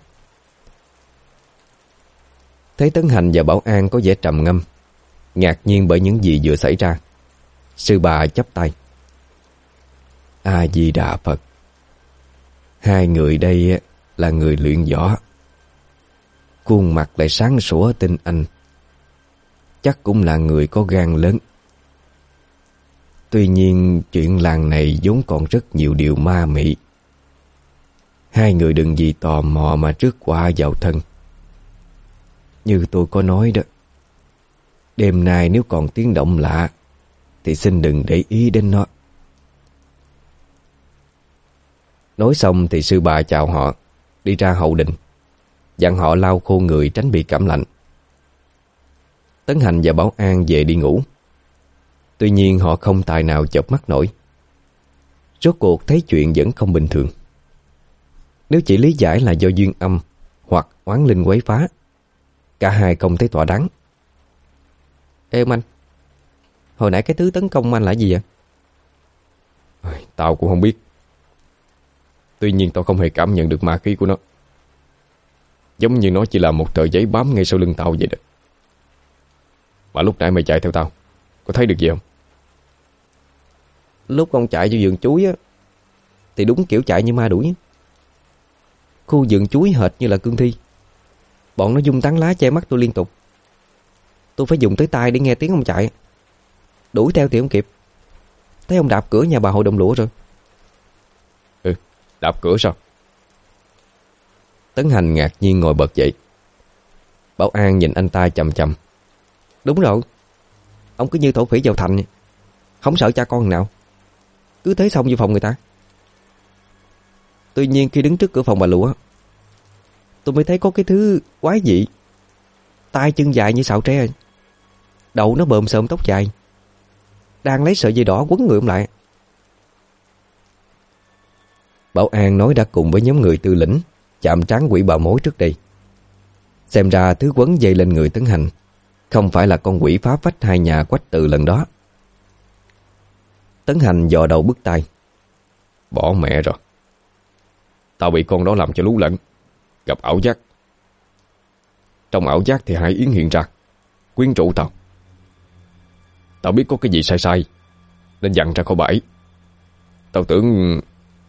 Thấy Tấn Hành và Bảo An có vẻ trầm ngâm, ngạc nhiên bởi những gì vừa xảy ra, sư bà chắp tay. A Di Đà Phật. Hai người đây là người luyện võ, khuôn mặt lại sáng sủa tinh anh, chắc cũng là người có gan lớn. Tuy nhiên chuyện làng này vốn còn rất nhiều điều ma mị. Hai người đừng vì tò mò mà rước họa vào thân. Như tôi có nói đó, đêm nay nếu còn tiếng động lạ thì xin đừng để ý đến nó. Nói xong thì sư bà chào họ, đi ra hậu đình, dặn họ lau khô người tránh bị cảm lạnh. Tấn Hành và Bảo An về đi ngủ. Tuy nhiên họ không tài nào chợp mắt nổi. Rốt cuộc thấy chuyện vẫn không bình thường. Nếu chỉ lý giải là do duyên âm hoặc oán linh quấy phá, cả hai không thấy thỏa đáng. Ê ông anh, hồi nãy cái thứ tấn công anh là gì vậy? Tao cũng không biết. Tuy nhiên tao không hề cảm nhận được ma khí của nó. Giống như nó chỉ là một tờ giấy bám ngay sau lưng tao vậy đó. Mà lúc nãy mày chạy theo tao, có thấy được gì không? Lúc ông chạy vô vườn chuối á, thì đúng kiểu chạy như ma đuổi. Khu vườn chuối hệt như là cương thi. Bọn nó dung tán lá che mắt tôi liên tục. Tôi phải dùng tới tai để nghe tiếng ông chạy. Đuổi theo thì không kịp. Thấy ông đạp cửa nhà bà hội đồng lụa rồi. Ừ, đạp cửa sao? Tấn Hành ngạc nhiên ngồi bật dậy. Bảo An nhìn anh ta chằm chằm. Đúng rồi, ông cứ như thổ phỉ vào thành, không sợ cha con nào, cứ thế xông vô phòng người ta. Tuy nhiên khi đứng trước cửa phòng bà lụa, tôi mới thấy có cái thứ quái dị, tay chân dài như sào tre, đầu nó bờm xồm tóc dài, đang lấy sợi dây đỏ quấn người ông lại. Bảo An nói đã cùng với nhóm người Tư Lĩnh chạm trán quỷ bà mối trước đây. Xem ra thứ quấn dây lên người Tấn Hành không phải là con quỷ phá vách hai nhà Quách Từ lần đó. Tấn Hành dò đầu bứt tai. Bỏ mẹ rồi. Tao bị con đó làm cho lú lẫn, gặp ảo giác. Trong ảo giác thì Hải Yến hiện ra, quyến rũ tao. Tao biết có cái gì sai sai nên dặn ra khỏi bãi. Tao tưởng...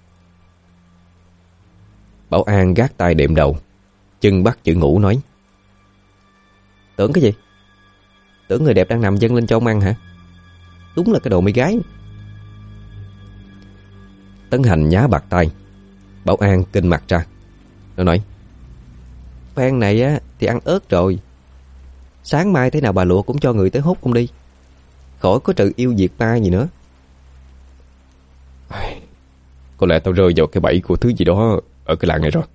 Bảo An gác tay đệm đầu, chân bắt chữ ngủ nói. Tưởng cái gì? Tưởng người đẹp đang nằm dâng lên cho ông ăn hả? Đúng là cái đồ mê gái. Tấn Hành nhá bạc tay. Bảo An kinh mặt ra. Nó nói. Phen này á thì ăn ớt rồi. Sáng mai thế nào bà lụa cũng cho người tới hút ông đi, khỏi có trừ yêu diệt ma gì nữa. Có lẽ tao rơi vào cái bẫy của thứ gì đó ở cái làng này rồi.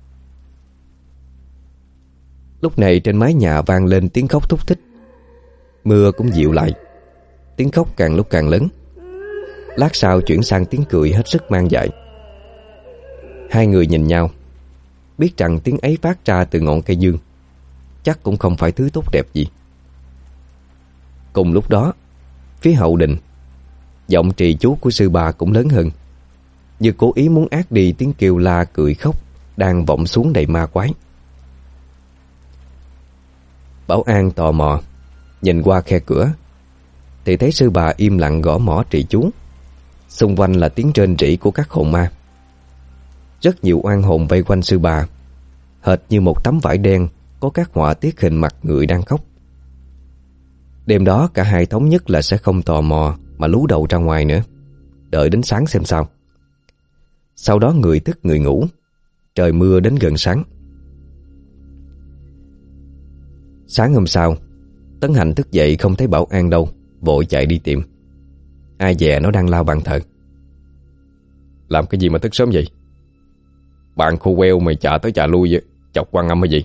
Lúc này trên mái nhà vang lên tiếng khóc thúc thích. Mưa cũng dịu lại. Tiếng khóc càng lúc càng lớn. Lát sau chuyển sang tiếng cười hết sức mang dại. Hai người nhìn nhau, biết rằng tiếng ấy phát ra từ ngọn cây dương, chắc cũng không phải thứ tốt đẹp gì. Cùng lúc đó, phía hậu đình, giọng trì chú của sư bà cũng lớn hơn, như cố ý muốn át đi tiếng kêu la cười khóc đang vọng xuống đầy ma quái. Bảo An tò mò nhìn qua khe cửa, thì thấy sư bà im lặng gõ mõ trì chú. Xung quanh là tiếng rên rỉ của các hồn ma. Rất nhiều oan hồn vây quanh sư bà, hệt như một tấm vải đen có các họa tiết hình mặt người đang khóc. Đêm đó cả hai thống nhất là sẽ không tò mò mà lú đầu ra ngoài nữa, đợi đến sáng xem sao. Sau đó người thức người ngủ. Trời mưa đến gần sáng. Sáng hôm sau, Tấn Hành thức dậy không thấy Bảo An đâu, vội chạy đi tìm. Ai dè nó đang lao bàn thờ. Làm cái gì mà thức sớm vậy? Bạn khô queo mày chả tới chả lui vậy, chọc Quan Âm hay gì?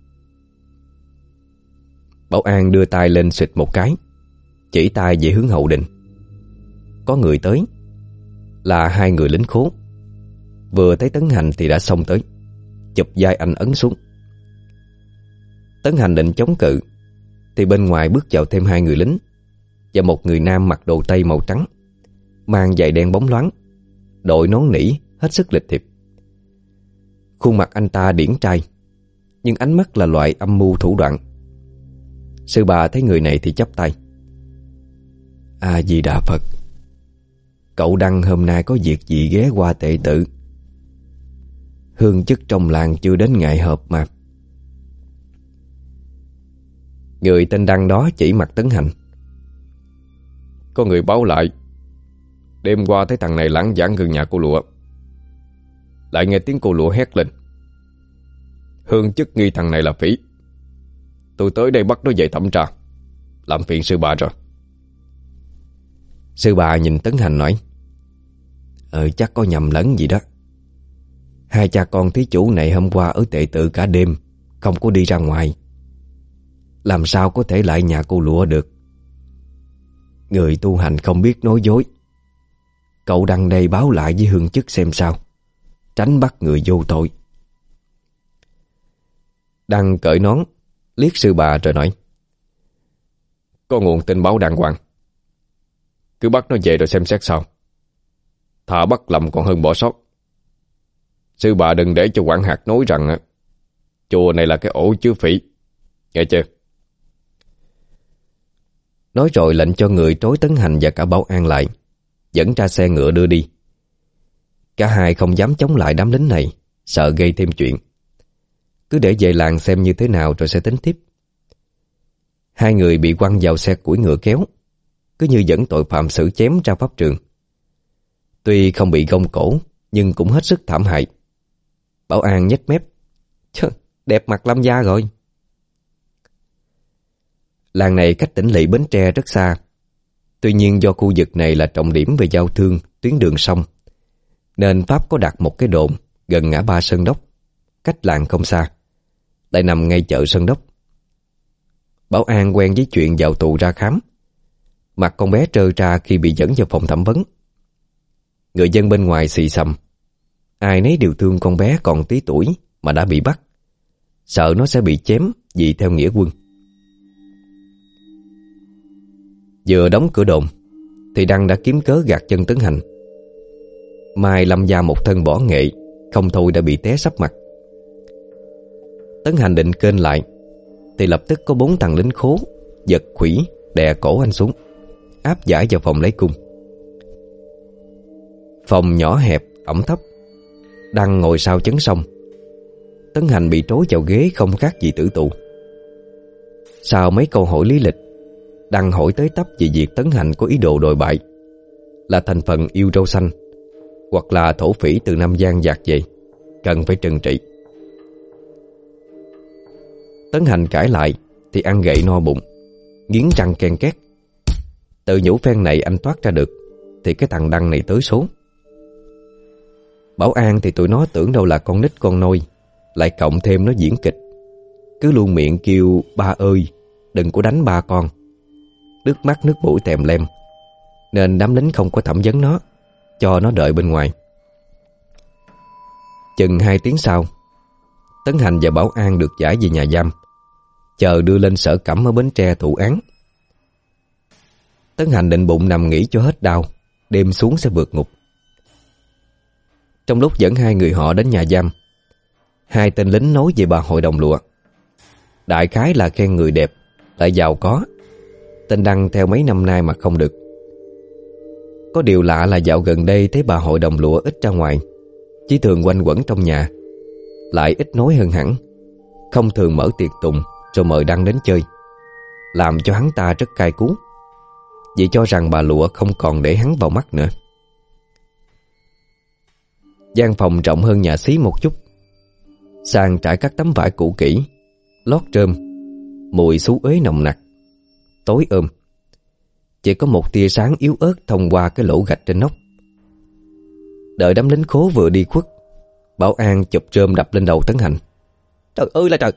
Bảo An đưa tay lên xịt một cái, chỉ tay về hướng hậu đình. Có người tới. Là hai người lính khố. Vừa thấy Tấn Hành thì đã xông tới, chụp vai anh ấn xuống. Tấn Hành định chống cự, thì bên ngoài bước vào thêm hai người lính và một người nam mặc đồ tây màu trắng, mang giày đen bóng loáng, đội nón nỉ hết sức lịch thiệp. Khuôn mặt anh ta điển trai, nhưng ánh mắt là loại âm mưu thủ đoạn. Sư bà thấy người này thì chắp tay. A Di Đà Phật. Cậu Đăng hôm nay có việc gì ghé qua tệ tự. Hương chức trong làng chưa đến ngày họp mà. Người tên Đăng đó chỉ mặt Tấn Hành. Có người báo lại, đêm qua thấy thằng này lãng vãng gần nhà cô Lụa. Lại nghe tiếng cô Lụa hét lên. Hương chức nghi thằng này là phỉ. Tôi tới đây bắt nó về thẩm tra. Làm phiền sư bà rồi. Sư bà nhìn Tấn Hành nói. Ờ chắc có nhầm lẫn gì đó. Hai cha con thí chủ này hôm qua ở tệ tự cả đêm, không có đi ra ngoài. Làm sao có thể lại nhà cô Lụa được? Người tu hành không biết nói dối. Cậu đăng đây báo lại với hương chức xem sao, tránh bắt người vô tội. Đăng cởi nón, liếc sư bà rồi nói: Có nguồn tin báo đàng hoàng, cứ bắt nó về rồi xem xét sao. Thà bắt lầm còn hơn bỏ sót. Sư bà đừng để cho quản hạt nói rằng chùa này là cái ổ chứa phỉ, nghe chưa? Nói rồi lệnh cho người trối Tấn Hành và cả Bảo An lại, dẫn ra xe ngựa đưa đi. Cả hai không dám chống lại đám lính này, sợ gây thêm chuyện. Cứ để về làng xem như thế nào rồi sẽ tính tiếp. Hai người bị quăng vào xe củi ngựa kéo, cứ như dẫn tội phạm xử chém ra pháp trường. Tuy không bị gông cổ, nhưng cũng hết sức thảm hại. Bảo An nhếch mép: Chơ, đẹp mặt Lâm gia rồi. Làng này cách tỉnh lỵ Bến Tre rất xa. Tuy nhiên do khu vực này là trọng điểm về giao thương, tuyến đường sông, nên Pháp có đặt một cái đồn gần ngã ba Sơn Đốc, cách làng không xa, lại nằm ngay chợ Sơn Đốc. Bảo An quen với chuyện vào tù ra khám. Mặt con bé trơ ra khi bị dẫn vào phòng thẩm vấn. Người dân bên ngoài xì xầm, ai nấy đều thương con bé còn tí tuổi mà đã bị bắt, sợ nó sẽ bị chém vì theo nghĩa quân. Vừa đóng cửa đồn thì Đăng đã kiếm cớ gạt chân Tấn Hành. Mai Lâm gia một thân võ nghệ, không thôi đã bị té sấp mặt. Tấn Hành định kênh lại thì lập tức có bốn thằng lính khố giật khuỷu đè cổ anh xuống, áp giải vào phòng lấy cung. Phòng nhỏ hẹp, ẩm thấp. Đăng ngồi sau chấn sông. Tấn Hành bị trối vào ghế không khác gì tử tù. Sau mấy câu hỏi lý lịch, Đăng hỏi tới tấp về việc Tấn Hành có ý đồ đồi bại, là thành phần yêu râu xanh, hoặc là thổ phỉ từ Nam Giang dạt về, cần phải trừng trị. Tấn Hành cãi lại thì ăn gậy no bụng, nghiến răng ken két. Tự nhủ phen này anh thoát ra được thì cái thằng Đăng này tới số. Bảo An thì tụi nó tưởng đâu là con nít con nôi, lại cộng thêm nó diễn kịch, cứ luôn miệng kêu ba ơi, đừng có đánh ba con, nước mắt nước mũi tèm lem, nên đám lính không có thẩm vấn nó, cho nó đợi bên ngoài. Chừng hai tiếng sau, Tấn Hành và Bảo An được giải về nhà giam, chờ đưa lên sở Cẩm ở Bến Tre thụ án. Tấn Hành định bụng nằm nghỉ cho hết đau, đêm xuống sẽ vượt ngục. Trong lúc dẫn hai người họ đến nhà giam, hai tên lính nói về bà hội đồng lụa. Đại khái là khen người đẹp, lại giàu có, tên Đăng theo mấy năm nay mà không được. Có điều lạ là dạo gần đây thấy bà hội đồng lụa ít ra ngoài, chỉ thường quanh quẩn trong nhà, lại ít nói hơn hẳn, không thường mở tiệc tùng rồi mời Đăng đến chơi, làm cho hắn ta rất cay cú, vì cho rằng bà lụa không còn để hắn vào mắt nữa. Gian phòng rộng hơn nhà xí một chút, sàn trải các tấm vải cũ kỹ, lót rơm, mùi xú uế nồng nặc, tối ôm. Chỉ có một tia sáng yếu ớt thông qua cái lỗ gạch trên nóc. Đợi đám lính khố vừa đi khuất, Bảo An chụp rơm đập lên đầu Tấn Hành. Trời ơi là trời!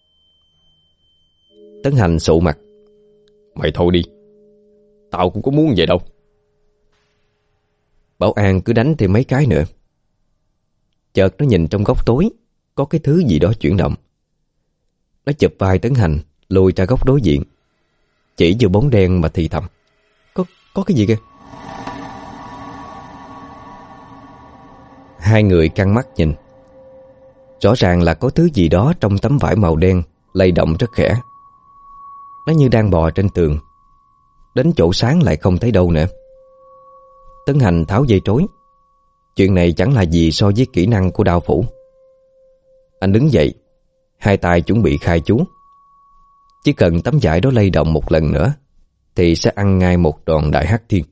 Tấn Hành sụ mặt. Mày thôi đi, tao cũng có muốn vậy đâu. Bảo An cứ đánh thêm mấy cái nữa. Chợt nó nhìn trong góc tối có cái thứ gì đó chuyển động. Nó chụp vai Tấn Hành lùi ra góc đối diện, chỉ vô bóng đen mà thì thầm. Có, có cái gì kìa? Hai người căng mắt nhìn. Rõ ràng là có thứ gì đó trong tấm vải màu đen lay động rất khẽ. Nó như đang bò trên tường, đến chỗ sáng lại không thấy đâu nữa. Tấn Hành tháo dây trối. Chuyện này chẳng là gì so với kỹ năng của đao phủ. Anh đứng dậy, hai tay chuẩn bị khai chú. Chỉ cần tấm vải đó lay động một lần nữa thì sẽ ăn ngay một đòn đại hắc thiên.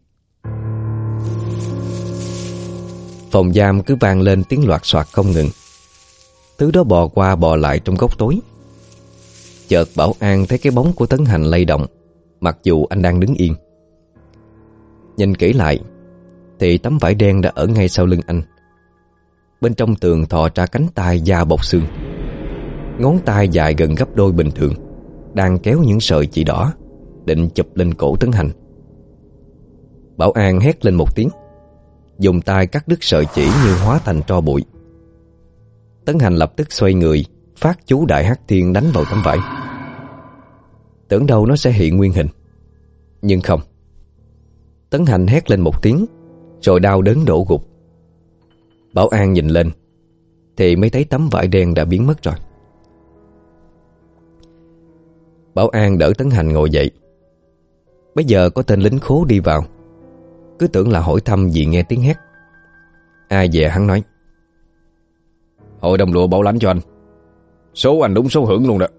Phòng giam cứ vang lên tiếng loạt soạt không ngừng. Thứ đó bò qua bò lại trong góc tối. Chợt Bảo An thấy cái bóng của Tấn Hành lay động, mặc dù anh đang đứng yên. Nhìn kỹ lại thì tấm vải đen đã ở ngay sau lưng anh. Bên trong tường thò ra cánh tay da bọc xương. Ngón tay dài gần gấp đôi bình thường, đang kéo những sợi chỉ đỏ, định chụp lên cổ Tấn Hành. Bảo An hét lên một tiếng, dùng tay cắt đứt sợi chỉ như hóa thành tro bụi. Tấn Hành lập tức xoay người, phát chú Đại Hắc Thiên đánh vào tấm vải. Tưởng đâu nó sẽ hiện nguyên hình, nhưng không. Tấn Hành hét lên một tiếng, rồi đau đớn đổ gục. Bảo An nhìn lên thì mới thấy tấm vải đen đã biến mất rồi. Bảo An đỡ Tấn Hành ngồi dậy. Bây giờ có tên lính khố đi vào, cứ tưởng là hỏi thăm vì nghe tiếng hét. Ai về hắn nói: Hội đồng lụa bảo lãnh cho anh. Số anh đúng số hưởng luôn đó.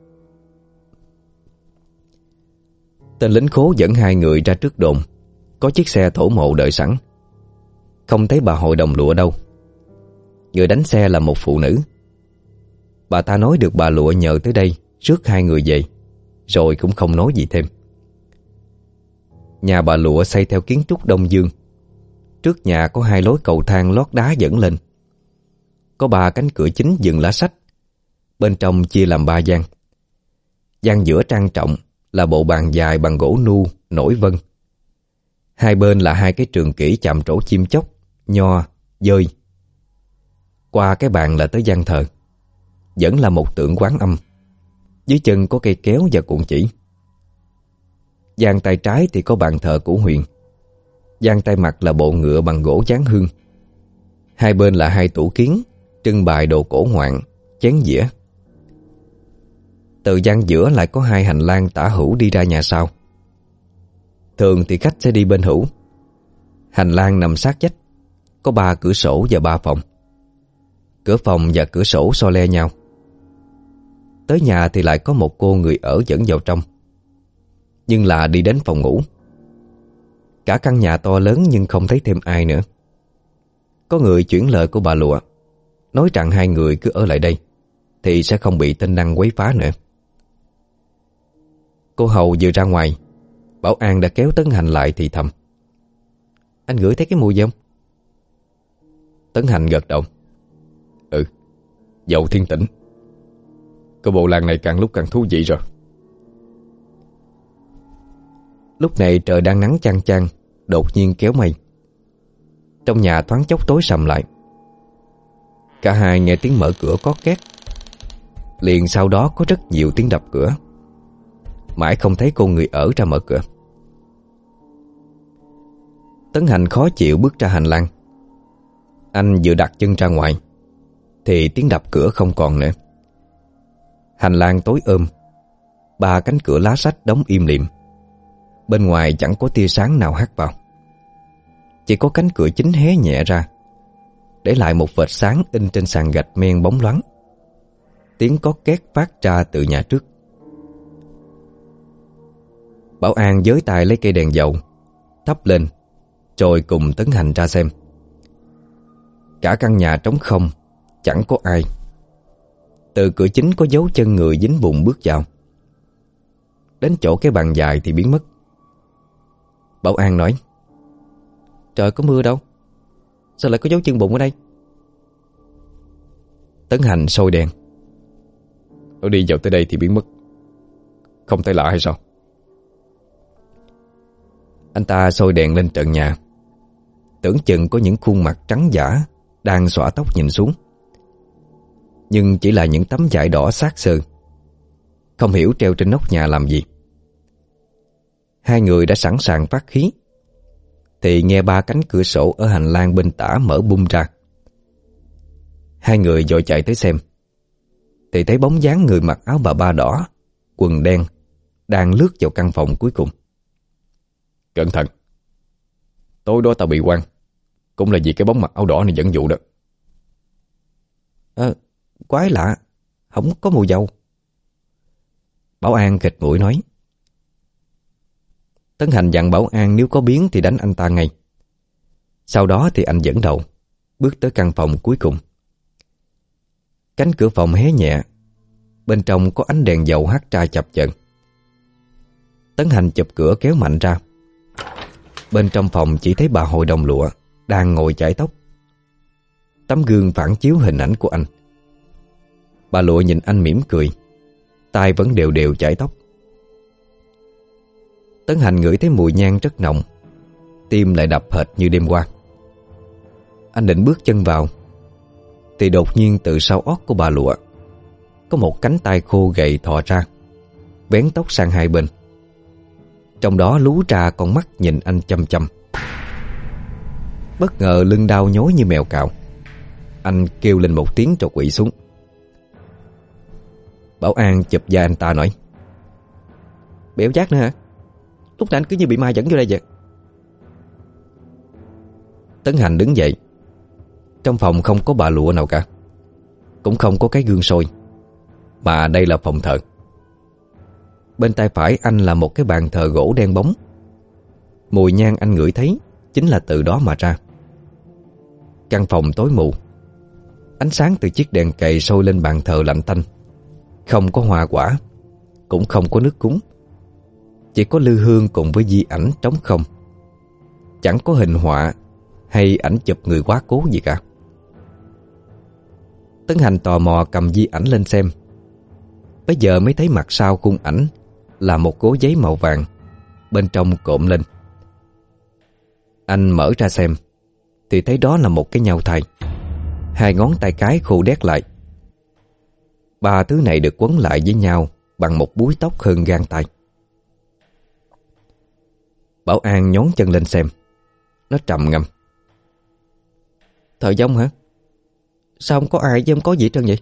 Tên lính khố dẫn hai người ra trước đồn. Có chiếc xe thổ mộ đợi sẵn. Không thấy bà hội đồng lụa đâu. Người đánh xe là một phụ nữ. Bà ta nói được bà lụa nhờ tới đây rước hai người về, rồi cũng không nói gì thêm. Nhà bà lụa xây theo kiến trúc Đông Dương. Trước nhà có hai lối cầu thang lót đá dẫn lên. Có ba cánh cửa chính dựng lá sách. Bên trong chia làm ba gian. Gian giữa trang trọng là bộ bàn dài bằng gỗ nu nổi vân. Hai bên là hai cái trường kỷ chạm trổ chim chóc, nho, dơi. Qua cái bàn là tới gian thờ. Vẫn là một tượng Quán Âm. Dưới chân có cây kéo và cuộn chỉ. Gian tay trái thì có bàn thờ của Huyền. Gian tay mặt là bộ ngựa bằng gỗ dán hương. Hai bên là hai tủ kiến trưng bày đồ cổ ngoạn, chén dĩa. Từ gian giữa lại có hai hành lang tả hữu đi ra nhà sau. Thường thì khách sẽ đi bên hữu. Hành lang nằm sát vách, có ba cửa sổ và ba phòng. Cửa phòng và cửa sổ so le nhau. Tới nhà thì lại có một cô người ở dẫn vào trong, nhưng là đi đến phòng ngủ. Cả căn nhà to lớn nhưng không thấy thêm ai nữa. Có người chuyển lời của bà lụa, nói rằng hai người cứ ở lại đây thì sẽ không bị tên năng quấy phá nữa. Cô hầu vừa ra ngoài, Bảo An đã kéo Tấn Hành lại thì thầm: Anh ngửi thấy cái mùi gì không? Tấn Hành gật đầu: Ừ, dầu thiên tĩnh. Cái bộ làng này càng lúc càng thú vị rồi. Lúc này trời đang nắng chang chang, đột nhiên kéo mây. Trong nhà thoáng chốc tối sầm lại. Cả hai nghe tiếng mở cửa có két. Liền sau đó có rất nhiều tiếng đập cửa. Mãi không thấy cô người ở ra mở cửa. Tấn Hành khó chịu bước ra hành lang. Anh vừa đặt chân ra ngoài thì tiếng đập cửa không còn nữa. Hành lang tối ôm. Ba cánh cửa lá sách đóng im lìm. Bên ngoài chẳng có tia sáng nào hắt vào. Chỉ có cánh cửa chính hé nhẹ ra, để lại một vệt sáng in trên sàn gạch men bóng loáng. Tiếng có két phát ra từ nhà trước. Bảo An giới tay lấy cây đèn dầu, thắp lên, rồi cùng Tấn Hành ra xem. Cả căn nhà trống không, chẳng có ai. Từ cửa chính có dấu chân người dính bùn bước vào. Đến chỗ cái bàn dài thì biến mất. Bảo An nói: Trời có mưa đâu, sao lại có dấu chân bùn ở đây? Tấn Hành sôi đèn: Nó đi vào tới đây thì biến mất, không thấy lạ hay sao? Anh ta sôi đèn lên trần nhà. Tưởng chừng có những khuôn mặt trắng giả đang xõa tóc nhìn xuống. Nhưng chỉ là những tấm vải đỏ xác xơ, không hiểu treo trên nóc nhà làm gì. Hai người đã sẵn sàng phát khí thì nghe ba cánh cửa sổ ở hành lang bên tả mở bung ra. Hai người vội chạy tới xem thì thấy bóng dáng người mặc áo bà ba đỏ, quần đen đang lướt vào căn phòng cuối cùng. Cẩn thận, tối đó tao bị oan, cũng là vì cái bóng mặc áo đỏ này dẫn dụ đó. À, quái lạ, không có mùi dầu. Bảo An khịt mũi nói. Tấn Hành dặn Bảo An nếu có biến thì đánh anh ta ngay. Sau đó thì anh dẫn đầu bước tới căn phòng cuối cùng. Cánh cửa phòng hé nhẹ, bên trong có ánh đèn dầu hắt ra chập chờn. Tấn Hành chụp cửa kéo mạnh ra. Bên trong phòng chỉ thấy bà hội đồng lụa đang ngồi chải tóc. Tấm gương phản chiếu hình ảnh của anh. Bà Lụa nhìn anh mỉm cười, tay vẫn đều đều chải tóc. Tấn Hành ngửi thấy mùi nhang rất nồng, tim lại đập hệt như đêm qua. Anh định bước chân vào thì đột nhiên từ sau ót của bà Lụa có một cánh tay khô gầy thò ra, vén tóc sang hai bên. Trong đó lú ra con mắt nhìn anh chăm chăm. Bất ngờ lưng đau nhói như mèo cào. Anh kêu lên một tiếng rồi quỵ xuống. Bảo an chụp vai anh ta nói: "Bị ảo giác nữa hả? Lúc nãy anh cứ như bị ma dẫn vô đây vậy." Tấn Hành đứng dậy. Trong phòng không có bà Lụa nào cả, cũng không có cái gương soi, mà đây là phòng thờ. Bên tay phải anh là một cái bàn thờ gỗ đen bóng. Mùi nhang anh ngửi thấy chính là từ đó mà ra. Căn phòng tối mù. Ánh sáng từ chiếc đèn cầy soi lên bàn thờ lạnh tanh. Không có hoa quả, cũng không có nước cúng. Chỉ có lư hương cùng với di ảnh trống không. Chẳng có hình họa hay ảnh chụp người quá cố gì cả. Tấn Hành tò mò cầm di ảnh lên xem. Bây giờ mới thấy mặt sau khung ảnh là một gối giấy màu vàng, bên trong cộm lên. Anh mở ra xem thì thấy đó là một cái nhau thai, hai ngón tay cái khô đét lại. Ba thứ này được quấn lại với nhau bằng một búi tóc hơn gang tay. Bảo an nhón chân lên xem. Nó trầm ngâm: "Thợ dông hả? Sao không có ai chứ không có gì hết trơn vậy?"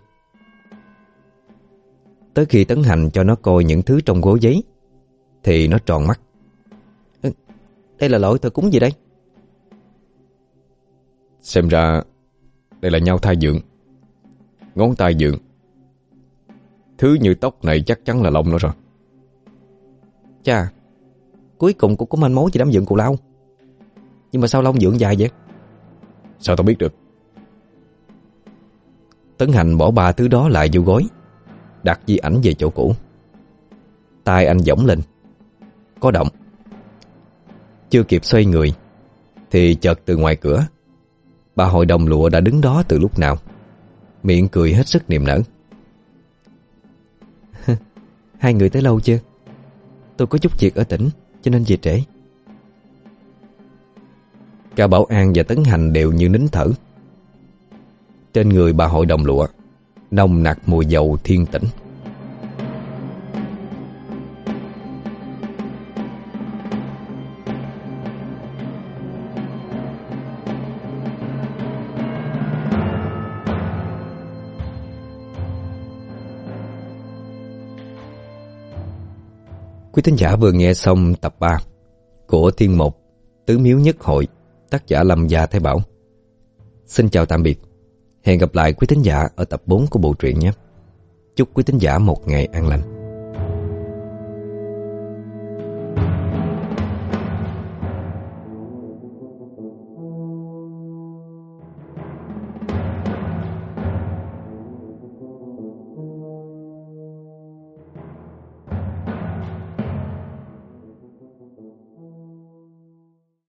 Tới khi Tấn Hành cho nó coi những thứ trong gối giấy thì nó tròn mắt. "Ừ, đây là loại thờ cúng gì đây?" "Xem ra đây là nhau thai dượng, ngón tay dượng. Thứ như tóc này chắc chắn là lông nó rồi." "Chà, cuối cùng cũng có manh mối gì đám dượng cù lao. Nhưng mà sao lông dượng dài vậy?" "Sao tao biết được?" Tấn Hành bỏ ba thứ đó lại vô gối, đặt di ảnh về chỗ cũ. Tai anh giỗng lên. Có động. Chưa kịp xoay người thì chợt từ ngoài cửa, bà hội đồng lụa đã đứng đó từ lúc nào, miệng cười hết sức niềm nở. "Hai người tới lâu chưa? Tôi có chút việc ở tỉnh cho nên về trễ." Cả Bảo An và Tấn Hành đều như nín thở. Trên người bà hội đồng lụa nồng nặc mùi dầu thiên tĩnh. Quý thính giả vừa nghe xong tập ba của Thiên Một Tứ Miếu Nhất Hội, tác giả Lâm Gia Thái Bảo. Xin chào tạm biệt. Hẹn gặp lại quý thính giả ở tập bốn của bộ truyện nhé. Chúc quý thính giả một ngày an lành.